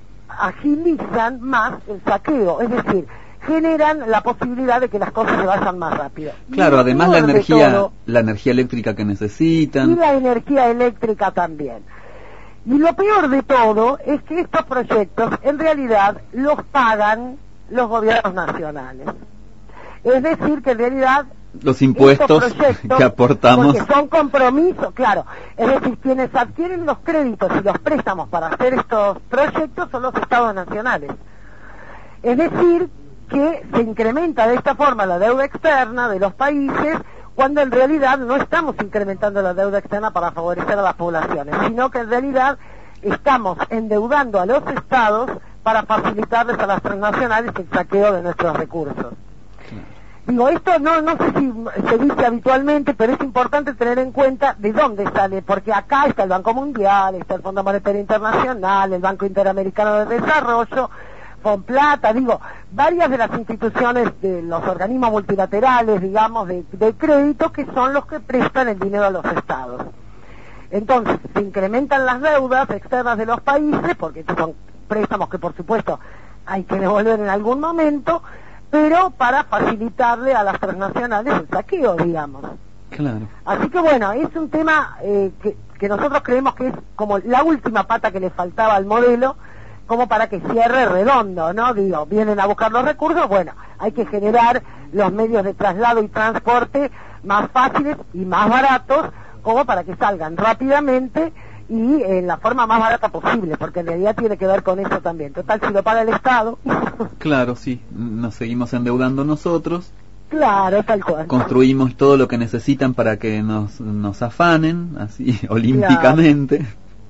S8: agilizan más el saqueo, es decir, generan la posibilidad de que las cosas se vayan más rápido.
S3: Claro, y además la energía, todo, la energía eléctrica que necesitan.
S8: Y la energía eléctrica también. Y lo peor de todo es que estos proyectos en realidad los pagan los gobiernos nacionales. Es decir, que en realidad
S3: los impuestos que aportamos,
S8: porque son compromisos, claro, es decir, quienes adquieren los créditos y los préstamos para hacer estos proyectos son los estados nacionales. Es decir, que se incrementa de esta forma la deuda externa de los países, cuando en realidad no estamos incrementando la deuda externa para favorecer a las poblaciones, sino que en realidad estamos endeudando a los estados para facilitarles a las transnacionales el saqueo de nuestros recursos. Digo, esto no no sé si se dice habitualmente, pero es importante tener en cuenta de dónde sale, porque acá está el Banco Mundial, está el Fondo Monetario Internacional, el Banco Interamericano de Desarrollo, Fonplata, digo, varias de las instituciones de los organismos multilaterales, digamos, de, de crédito, que son los que prestan el dinero a los estados. Entonces, se incrementan las deudas externas de los países, porque estos son préstamos que por supuesto hay que devolver en algún momento, pero para facilitarle a las transnacionales el saqueo, digamos.
S3: Claro.
S8: Así que bueno, es un tema eh, que, que nosotros creemos que es como la última pata que le faltaba al modelo, como para que cierre redondo, ¿no? Digo, vienen a buscar los recursos, bueno, hay que generar los medios de traslado y transporte más fáciles y más baratos, como para que salgan rápidamente y en la forma más barata posible, porque en realidad tiene que ver con eso también. Total, si lo paga el Estado...
S3: Claro, sí, nos seguimos endeudando nosotros.
S8: Claro, tal cual.
S3: Construimos todo lo que necesitan para que nos, nos afanen, así, olímpicamente.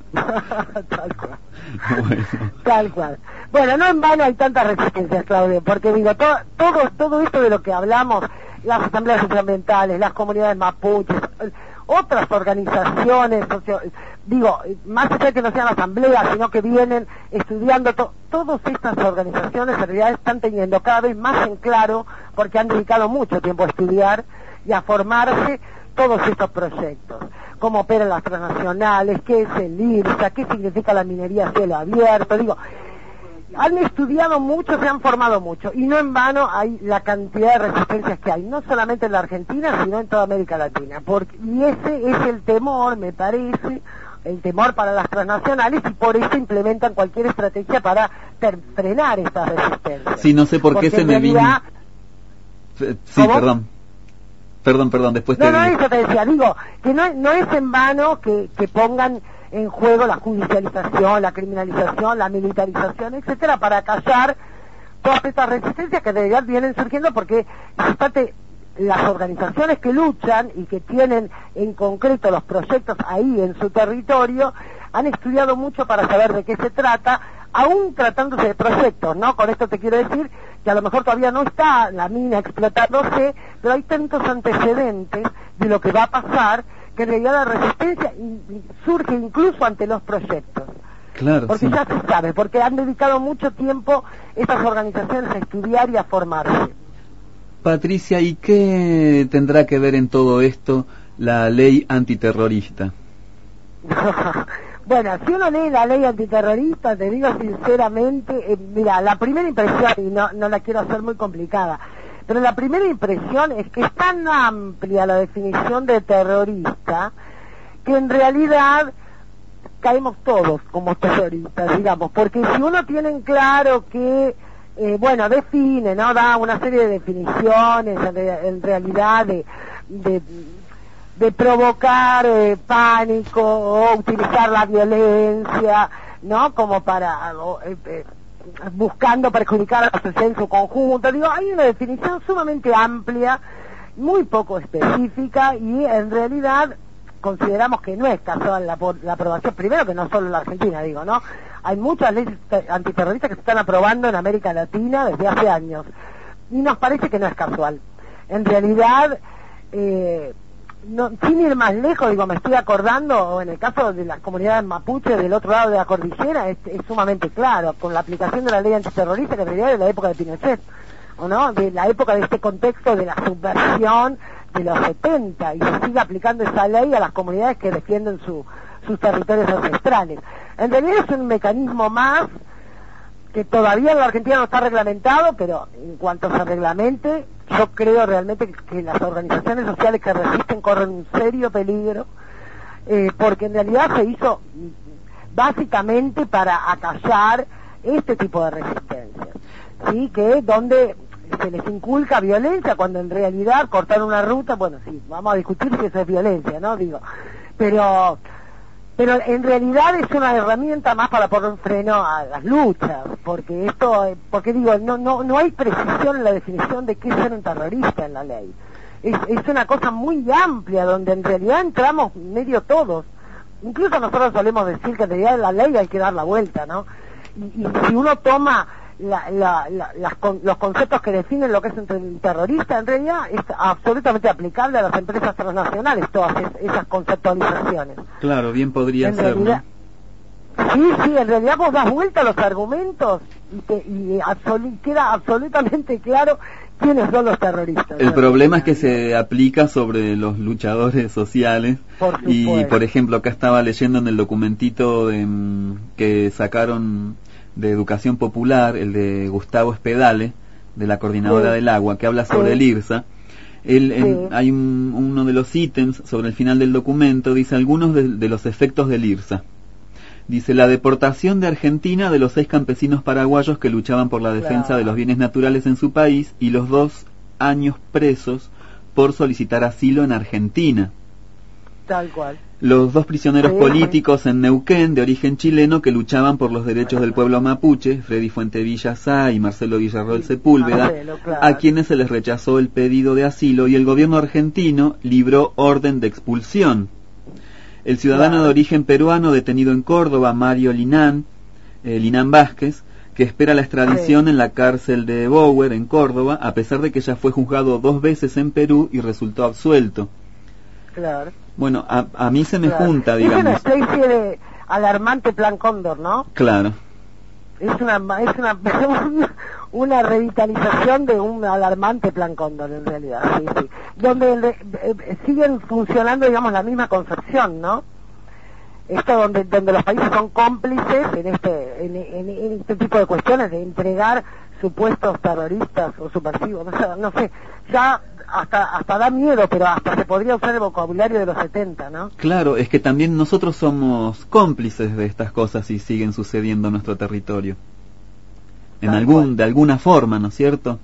S8: Tal cual.
S3: Bueno.
S8: Tal cual. Bueno, no en vano hay tantas resistencias, Claudio, porque digo, todo, todo, todo esto de lo que hablamos, las asambleas socioambientales, las comunidades mapuches, otras organizaciones, socio, digo, más allá de que no sean asambleas, sino que vienen estudiando, to, todas estas organizaciones en realidad están teniendo cada vez más en claro, porque han dedicado mucho tiempo a estudiar y a formarse todos estos proyectos. Cómo operan las transnacionales, qué es el IRSA, qué significa la minería a cielo abierto, digo, han estudiado mucho, se han formado mucho, y no en vano hay la cantidad de resistencias que hay, no solamente en la Argentina, sino en toda América Latina, porque, y ese es el temor, me parece, el temor para las transnacionales, y por eso implementan cualquier estrategia para ter- frenar estas resistencias.
S3: Sí, no sé por qué se me
S8: realidad...
S3: vino... Sí, ¿Cómo? perdón. Perdón, perdón, después te
S8: No, no,
S3: digo.
S8: eso te decía, digo, que no, no es en vano que, que pongan en juego la judicialización, la criminalización, la militarización, etcétera, para callar todas estas resistencias que en realidad vienen surgiendo, porque fíjate, las organizaciones que luchan y que tienen en concreto los proyectos ahí en su territorio han estudiado mucho para saber de qué se trata, aún tratándose de proyectos, ¿no? Con esto te quiero decir que a lo mejor todavía no está la mina explotándose, pero hay tantos antecedentes de lo que va a pasar que en realidad la resistencia surge incluso ante los proyectos.
S3: Claro,
S8: porque
S3: sí.
S8: ya se sabe, porque han dedicado mucho tiempo estas organizaciones a estudiar y a formarse.
S3: Patricia, ¿y qué tendrá que ver en todo esto la ley antiterrorista?
S8: Bueno, si uno lee la ley antiterrorista, te digo sinceramente, eh, mira, la primera impresión, y no, no la quiero hacer muy complicada, pero la primera impresión es que es tan amplia la definición de terrorista que en realidad caemos todos como terroristas, digamos, porque si uno tiene en claro que, eh, bueno, define, ¿no? Da una serie de definiciones en, re, en realidad de... de de provocar eh, pánico o utilizar la violencia, ¿no? Como para, o, eh, eh, buscando perjudicar a la sociedad en su conjunto. Digo, hay una definición sumamente amplia, muy poco específica, y en realidad consideramos que no es casual la, la aprobación, primero que no solo en la Argentina, digo, ¿no? Hay muchas leyes antiterroristas que se están aprobando en América Latina desde hace años, y nos parece que no es casual. En realidad, eh, No, sin ir más lejos, digo, me estoy acordando, o en el caso de las comunidades mapuches del otro lado de la cordillera, es, es sumamente claro, con la aplicación de la ley antiterrorista que en realidad es de la época de Pinochet, ¿o no? De la época de este contexto de la subversión de los setenta, y se sigue aplicando esa ley a las comunidades que defienden su, sus territorios ancestrales. En realidad es un mecanismo más que todavía en la Argentina no está reglamentado, pero en cuanto se reglamente, yo creo realmente que, que las organizaciones sociales que resisten corren un serio peligro, eh, porque en realidad se hizo básicamente para acallar este tipo de resistencia, ¿sí? Que donde se les inculca violencia, cuando en realidad cortar una ruta, bueno, sí, vamos a discutir si eso es violencia, ¿no? Digo, pero pero en realidad es una herramienta más para poner un freno a las luchas, porque esto, porque digo, no no no hay precisión en la definición de qué es ser un terrorista en la ley. Es, es una cosa muy amplia, donde en realidad entramos medio todos. Incluso nosotros solemos decir que en realidad en la ley hay que dar la vuelta, ¿no? Y, y si uno toma la, la, la, las, con, los conceptos que definen lo que es un terrorista, en realidad es absolutamente aplicable a las empresas transnacionales, todas es, esas conceptualizaciones.
S3: Claro, bien podría
S8: en
S3: ser,
S8: realidad, ¿no? Sí, sí, en realidad vos das vuelta a los argumentos y, te, y absolu queda absolutamente claro quiénes son los terroristas.
S3: El problema es que se aplica sobre los luchadores sociales.
S8: Por
S3: y, por ejemplo, acá estaba leyendo en el documentito de, que sacaron de Educación Popular, el de Gustavo Espedale, de la Coordinadora
S8: sí.
S3: del Agua, que habla sobre sí. el IRSA. Él,
S8: sí.
S3: en, hay un, uno de los ítems sobre el final del documento, dice algunos de, de los efectos del IRSA. Dice, la deportación de Argentina de los seis campesinos paraguayos que luchaban por la defensa
S8: claro.
S3: de los bienes naturales en su país y los dos años presos por solicitar asilo en Argentina.
S8: Tal cual.
S3: Los dos prisioneros
S8: sí,
S3: políticos
S8: sí.
S3: en Neuquén, de origen chileno, que luchaban por los derechos del pueblo mapuche, Freddy Fuentevilla Sá y Marcelo Villarroel Sepúlveda,
S8: Marcelo, claro.
S3: a quienes se les rechazó el pedido de asilo y el gobierno argentino libró orden de expulsión. El ciudadano claro. de origen peruano detenido en Córdoba, Mario Linán, eh, Linán Vázquez, que espera la extradición sí. en la cárcel de Bower, en Córdoba, a pesar de que ya fue juzgado dos veces en Perú y resultó absuelto.
S8: Claro.
S3: Bueno, a, a mí se me
S8: claro.
S3: junta, digamos.
S8: Es una especie de alarmante plan Cóndor, ¿no?
S3: Claro.
S8: Es una es una una revitalización de un alarmante plan Cóndor, en realidad, sí, sí. Donde eh, siguen funcionando, digamos, la misma concepción, ¿no? Esto donde donde los países son cómplices en este en, en, en este tipo de cuestiones de entregar supuestos terroristas o subversivos, no sé, no sé, ya hasta hasta da miedo, pero hasta se podría usar el vocabulario de los setenta, ¿no?
S3: Claro, es que también nosotros somos cómplices de estas cosas y siguen sucediendo en nuestro territorio. En
S8: Tal
S3: algún
S8: cual.
S3: de alguna forma, ¿no es cierto?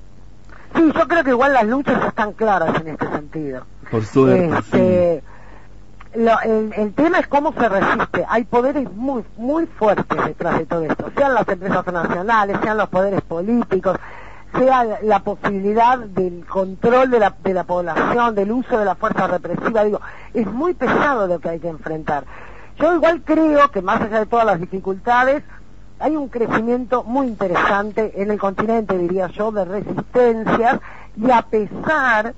S8: Sí, yo creo que igual las luchas están claras en este sentido.
S3: Por suerte,
S8: este,
S3: sí.
S8: Lo, el, el tema es cómo se resiste. Hay poderes muy muy fuertes detrás de todo esto, sean las empresas nacionales, sean los poderes políticos, sea la, la posibilidad del control de la, de la población, del uso de la fuerza represiva. Digo, es muy pesado lo que hay que enfrentar. Yo igual creo que más allá de todas las dificultades, hay un crecimiento muy interesante en el continente, diría yo, de resistencias, y a pesar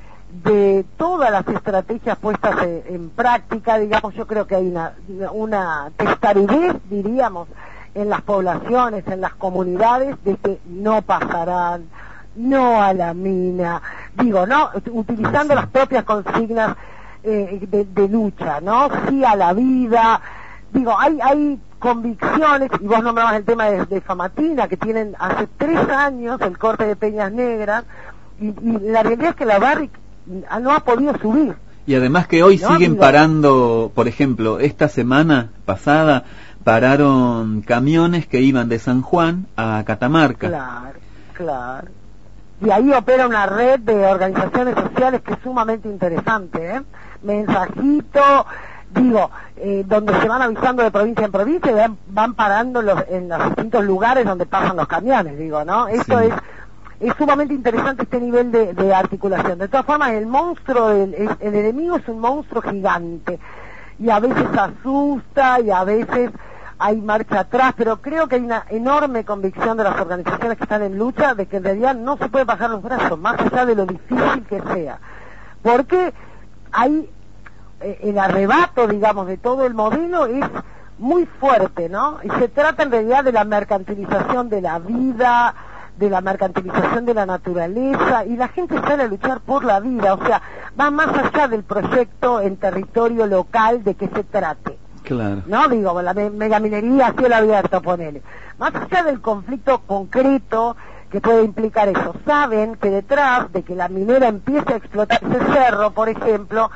S8: de todas las estrategias puestas en, en práctica, digamos, yo creo que hay una, una testarudez, diríamos, en las poblaciones, en las comunidades, de que no pasarán, no a la mina, digo, no, utilizando las propias consignas eh, de, de lucha, ¿no? Sí a la vida, digo, hay, hay convicciones, y vos nombrabas el tema de, de Famatina, que tienen hace tres años el corte de Peñas Negras, y, y la realidad es que la Barrick no ha podido subir.
S3: Y además que hoy
S8: no,
S3: siguen
S8: digo,
S3: parando, por ejemplo, esta semana pasada pararon camiones que iban de San Juan a Catamarca.
S8: Claro, claro. Y ahí opera una red de organizaciones sociales que es sumamente interesante, ¿eh? Mensajito, digo, eh, donde se van avisando de provincia en provincia y van, van parando los, en los distintos lugares donde pasan los camiones, digo, ¿no? Esto
S3: sí.
S8: es es sumamente interesante este nivel de, de articulación. De todas formas, el monstruo, el, el, el enemigo es un monstruo gigante, y a veces asusta y a veces hay marcha atrás, pero creo que hay una enorme convicción de las organizaciones que están en lucha de que en realidad no se puede bajar los brazos, más allá de lo difícil que sea, porque hay eh, el arrebato, digamos, de todo el modelo es muy fuerte, ¿no? Y se trata en realidad de la mercantilización de la vida, de la mercantilización de la naturaleza, y la gente sale a luchar por la vida, o sea, va más allá del proyecto en territorio local de que se trate.
S3: Claro.
S8: No, digo, la me megaminería a cielo abierto, ponele. Más allá del conflicto concreto que puede implicar eso, saben que detrás de que la minera empiece a explotar ese cerro, por ejemplo,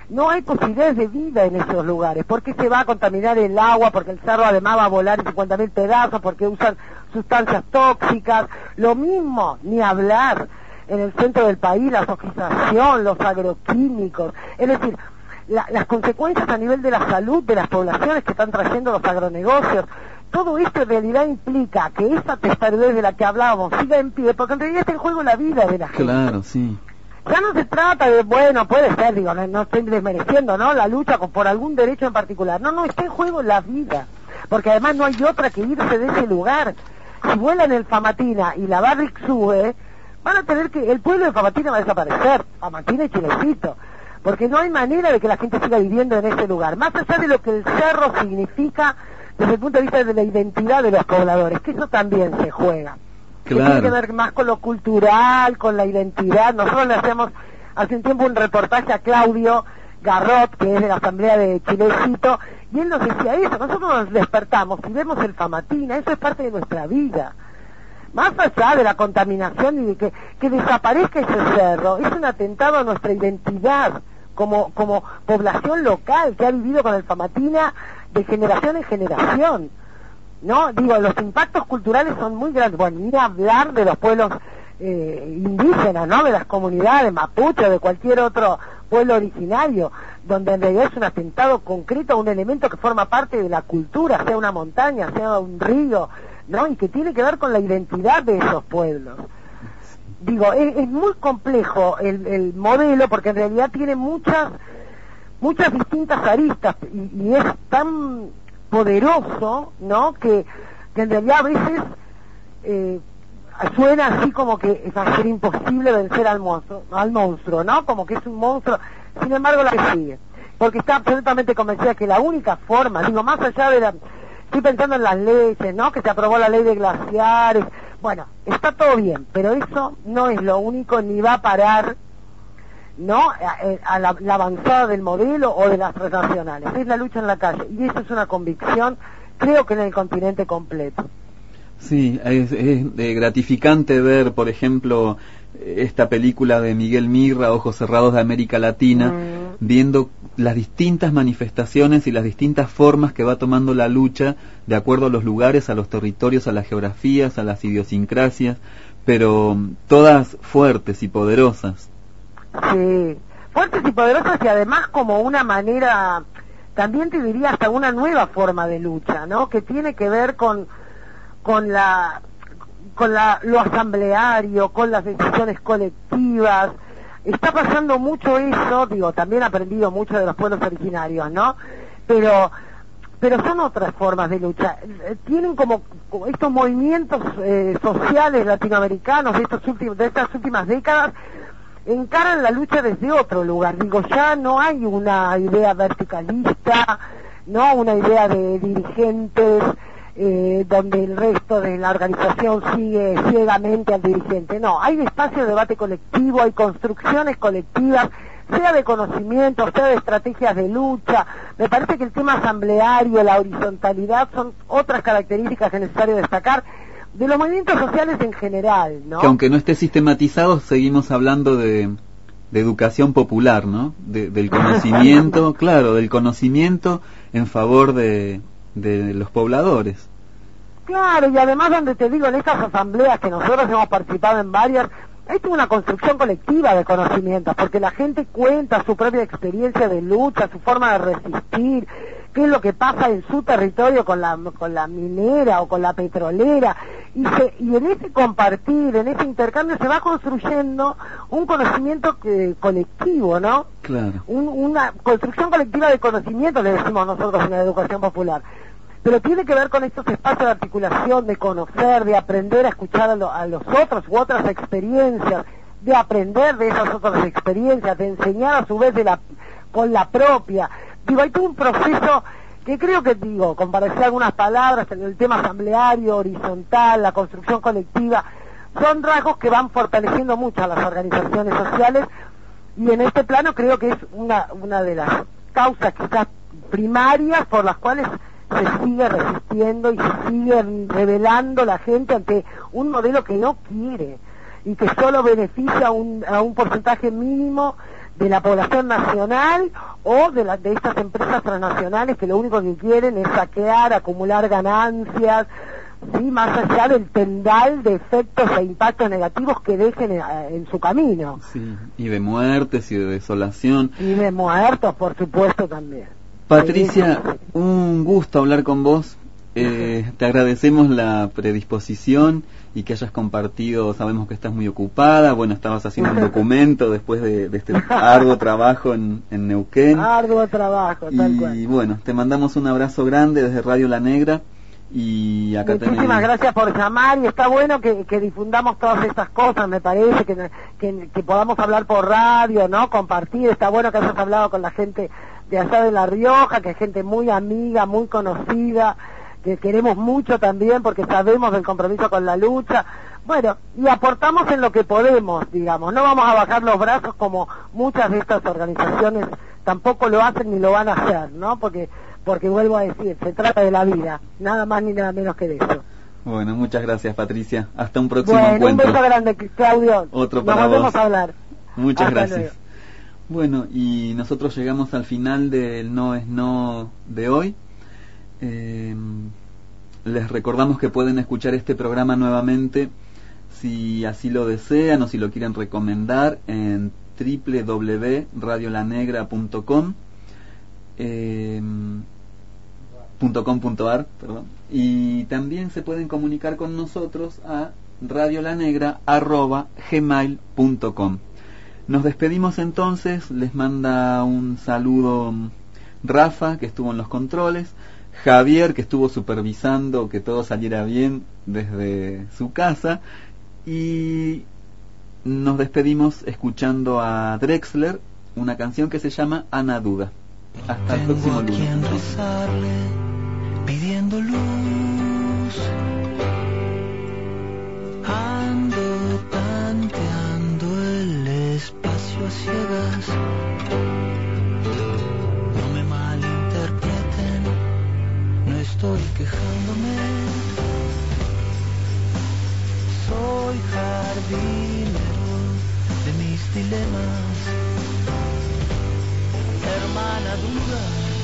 S8: no hay posibilidades de vida en esos lugares, porque se va a contaminar el agua, porque el cerro además va a volar en cincuenta mil pedazos, porque usan sustancias tóxicas, lo mismo, ni hablar, en el centro del país, la sofisticación, los agroquímicos, es decir, la, las consecuencias a nivel de la salud de las poblaciones que están trayendo los agronegocios, todo esto en realidad implica que esa testarudez de la que hablábamos siga en pie, porque en realidad está en juego la vida de la gente.
S3: Claro, sí.
S8: Ya no se trata de, bueno, puede ser, digo, no, no estoy desmereciendo, ¿no?, la lucha con, por algún derecho en particular. No, no, está en juego la vida, porque además no hay otra que irse de ese lugar. Si vuelan el Famatina y la Barrick sube, van a tener que, el pueblo de Famatina va a desaparecer, Famatina y Chilecito, porque no hay manera de que la gente siga viviendo en ese lugar, más allá de lo que el cerro significa desde el punto de vista de la identidad de los pobladores, que eso también se juega.
S3: Claro.
S8: Que tiene que ver más con lo cultural, con la identidad. Nosotros le hacemos hace un tiempo un reportaje a Claudio Garrot, que es de la Asamblea de Chilecito, y él nos decía eso, nosotros nos despertamos y vemos el Famatina, eso es parte de nuestra vida. Más allá de la contaminación y de que, que desaparezca ese cerro, es un atentado a nuestra identidad como, como población local que ha vivido con el Famatina de generación en generación. No, digo, los impactos culturales son muy grandes. Bueno, ir a hablar de los pueblos eh, indígenas, ¿no?, de las comunidades mapuche, de cualquier otro pueblo originario, donde en realidad es un atentado concreto a un elemento que forma parte de la cultura, sea una montaña, sea un río, ¿no?, y que tiene que ver con la identidad de esos pueblos. Digo, es, es muy complejo el, el modelo, porque en realidad tiene muchas, muchas distintas aristas, y, y es tan poderoso, ¿no?, que, que en realidad a veces eh, suena así como que va a ser imposible vencer al monstruo, al monstruo, ¿no?, como que es un monstruo. Sin embargo, la que sigue, porque está absolutamente convencida que la única forma, digo, más allá de la, estoy pensando en las leyes, ¿no?, que se aprobó la ley de glaciares, bueno, está todo bien, pero eso no es lo único, ni va a parar, ¿no?, a, a la, la avanzada del modelo o de las transnacionales. Es la lucha en la calle, y eso es una convicción, creo que en el continente completo.
S3: Sí, es, es eh, gratificante ver, por ejemplo, esta película de Miguel Mirra, Ojos Cerrados de América Latina, mm. viendo las distintas manifestaciones y las distintas formas que va tomando la lucha de acuerdo a los lugares, a los territorios, a las geografías, a las idiosincrasias, pero todas fuertes y poderosas.
S8: Sí, fuertes y poderosas, y además como una manera, también te diría hasta una nueva forma de lucha, ¿no?, que tiene que ver con con la con la lo asambleario, con las decisiones colectivas. Está pasando mucho eso, digo, también he aprendido mucho de los pueblos originarios, ¿no?, pero pero son otras formas de lucha. Tienen como estos movimientos eh, sociales latinoamericanos de estos últimos de estas últimas décadas, encaran la lucha desde otro lugar. Digo, ya no hay una idea verticalista, no una idea de dirigentes eh, donde el resto de la organización sigue ciegamente al dirigente. No, hay espacio de debate colectivo, hay construcciones colectivas, sea de conocimiento, sea de estrategias de lucha. Me parece que el tema asambleario, la horizontalidad son otras características que es necesario destacar de los movimientos sociales en general, ¿no?
S3: Que aunque no esté sistematizado, seguimos hablando de, de educación popular, ¿no? De, del conocimiento, claro, del conocimiento en favor de, de los pobladores.
S8: Claro, y además donde te digo, en estas asambleas que nosotros hemos participado en varias, hay toda una construcción colectiva de conocimientos, porque la gente cuenta su propia experiencia de lucha, su forma de resistir, qué es lo que pasa en su territorio con la con la minera o con la petrolera, y se, y en ese compartir, en ese intercambio se va construyendo un conocimiento que, colectivo, ¿no?
S3: Claro.
S8: Un, una construcción colectiva de conocimiento, le decimos nosotros en la educación popular. Pero tiene que ver con estos espacios de articulación, de conocer, de aprender a escuchar a, lo, a los otros u otras experiencias, de aprender de esas otras experiencias, de enseñar a su vez de la, con la propia. Digo, hay todo un proceso que creo que, digo, con parecer algunas palabras en el tema asambleario, horizontal, la construcción colectiva, son rasgos que van fortaleciendo mucho a las organizaciones sociales, y en este plano creo que es una, una de las causas quizás primarias por las cuales se sigue resistiendo y se sigue rebelando la gente ante un modelo que no quiere y que solo beneficia a un, a un porcentaje mínimo de la población nacional o de, la, de estas empresas transnacionales que lo único que quieren es saquear, acumular ganancias, sí, más allá del tendal de efectos e impactos negativos que dejen en, en su camino.
S3: Sí, y de muertes y de desolación.
S8: Y de muertos, por supuesto, también.
S3: Patricia,
S8: Sí, sí, sí.
S3: un gusto hablar con vos. Eh, te agradecemos la predisposición y que hayas compartido. Sabemos que estás muy ocupada. Bueno, estabas haciendo un documento después de, de este arduo trabajo en, en Neuquén.
S8: Arduo trabajo, tal
S3: y
S8: cual.
S3: bueno, te mandamos un abrazo grande desde Radio La Negra. Y acá
S8: Muchísimas
S3: tenemos...
S8: gracias por llamar, y está bueno que, que difundamos todas estas cosas, me parece, que, que, que podamos hablar por radio, ¿no? Compartir, está bueno que hayas hablado con la gente de allá de La Rioja, que es gente muy amiga, muy conocida, que queremos mucho también porque sabemos del compromiso con la lucha. Bueno, y aportamos en lo que podemos, digamos, no vamos a bajar los brazos como muchas de estas organizaciones tampoco lo hacen ni lo van a hacer, ¿no? Porque porque vuelvo a decir, se trata de la vida, nada más ni nada menos que de eso.
S3: Bueno, muchas gracias, Patricia. Hasta un próximo
S8: bueno,
S3: encuentro.
S8: Un beso grande, Claudio.
S3: Otro para
S8: Nos volvemos
S3: vos.
S8: a hablar.
S3: Muchas
S8: Hasta
S3: gracias.
S8: luego.
S3: Bueno, y nosotros llegamos al final del No es No de hoy. Eh, les recordamos que pueden escuchar este programa nuevamente si así lo desean o si lo quieren recomendar en doble u doble u doble u punto radio la negra punto com. Eh, .com.ar, perdón. Y también se pueden comunicar con nosotros a radiolanegra arroba gmail punto com. Nos despedimos entonces, les manda un saludo Rafa, que estuvo en los controles, Javier, que estuvo supervisando que todo saliera bien desde su casa, y nos despedimos escuchando a Drexler, una canción que se llama Ana Duda. Hasta el próximo lunes.
S9: Tengo a quien rezarle, pidiendo luz. Ando tanteando el espacio a ciegas. No me malinterpreten, no estoy quejándome. Soy jardinero de mis dilemas. Hermana duda,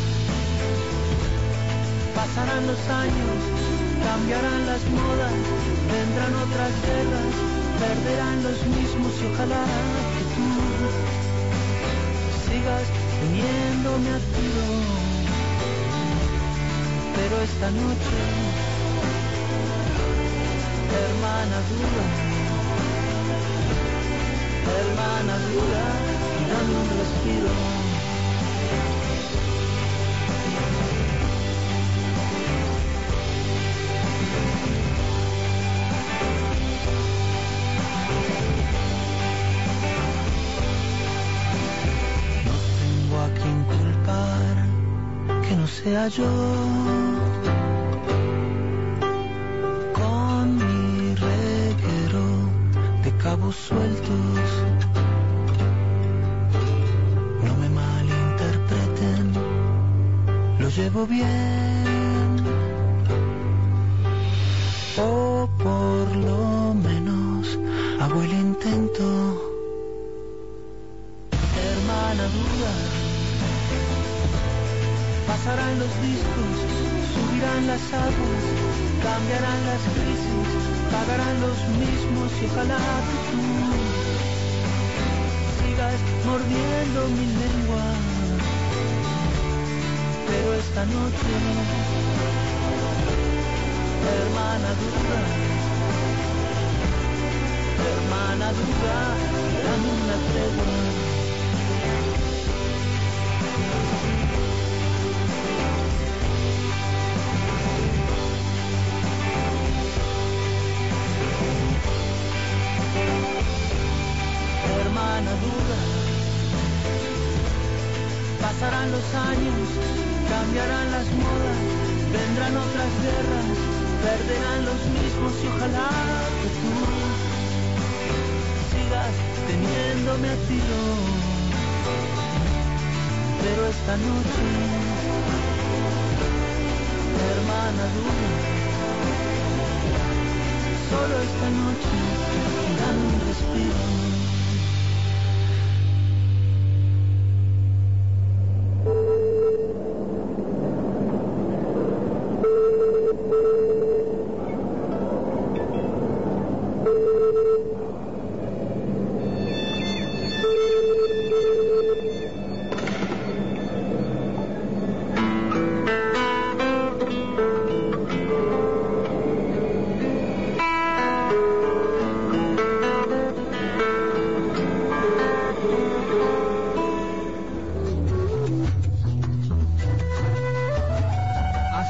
S9: pasarán los años, cambiarán las modas, vendrán otras guerras, perderán los mismos y ojalá que tú sigas teniéndome a tiro. Pero esta noche, hermana duda, hermana duda, dame un respiro. Sea yo con mi reguero de cabos sueltos. No me malinterpreten, lo llevo bien, o por lo menos hago el intento. Hermana duda, pasarán los discos, subirán las aguas, cambiarán las crisis, pagarán los mismos y ojalá que tú sigas mordiendo mi lengua. Pero esta noche, hermana duda, hermana duda, dame una tregua. Hermana duda, pasarán los años, cambiarán las modas, vendrán otras guerras, perderán los mismos y ojalá que tú sigas teniéndome a tiro. Pero esta noche, hermana duda, solo esta noche, dame un respiro.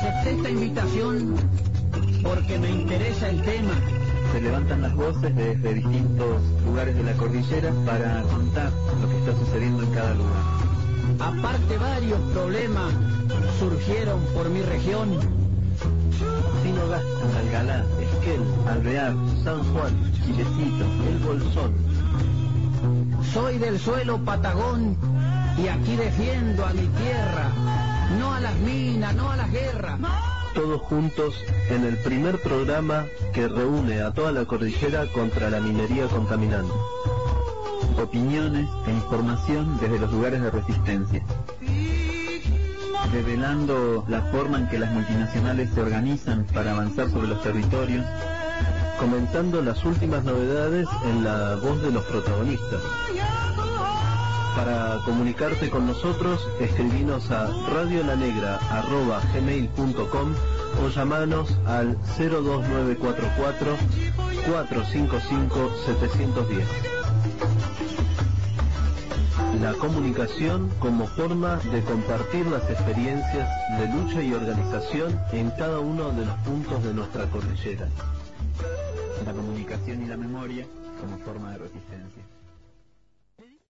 S1: Acepté esta invitación porque me interesa el tema.
S3: Se levantan las voces desde distintos lugares de la cordillera para contar lo que está sucediendo en cada lugar.
S1: Aparte, varios problemas surgieron por mi región.
S2: Sinogasta, Algalá, Esquel, Alvear, San Juan, Chilecito, El Bolsón.
S1: Soy del suelo Patagón y aquí defiendo a mi tierra. No a las minas, no a las guerras.
S2: Todos juntos en el primer programa que reúne a toda la cordillera contra la minería contaminante.
S3: Opiniones e información desde los lugares de resistencia, revelando la forma en que las multinacionales se organizan para avanzar sobre los territorios,
S2: comentando las últimas novedades en la voz de los protagonistas. Para comunicarte con nosotros, escribinos a radiolanegra arroba gmail punto com o llamanos al cero dos nueve cuatro cuatro, cuatro cinco cinco, siete uno cero. La comunicación como forma de compartir las experiencias de lucha y organización en cada uno de los puntos de nuestra cordillera.
S3: La comunicación y la memoria como forma de resistencia.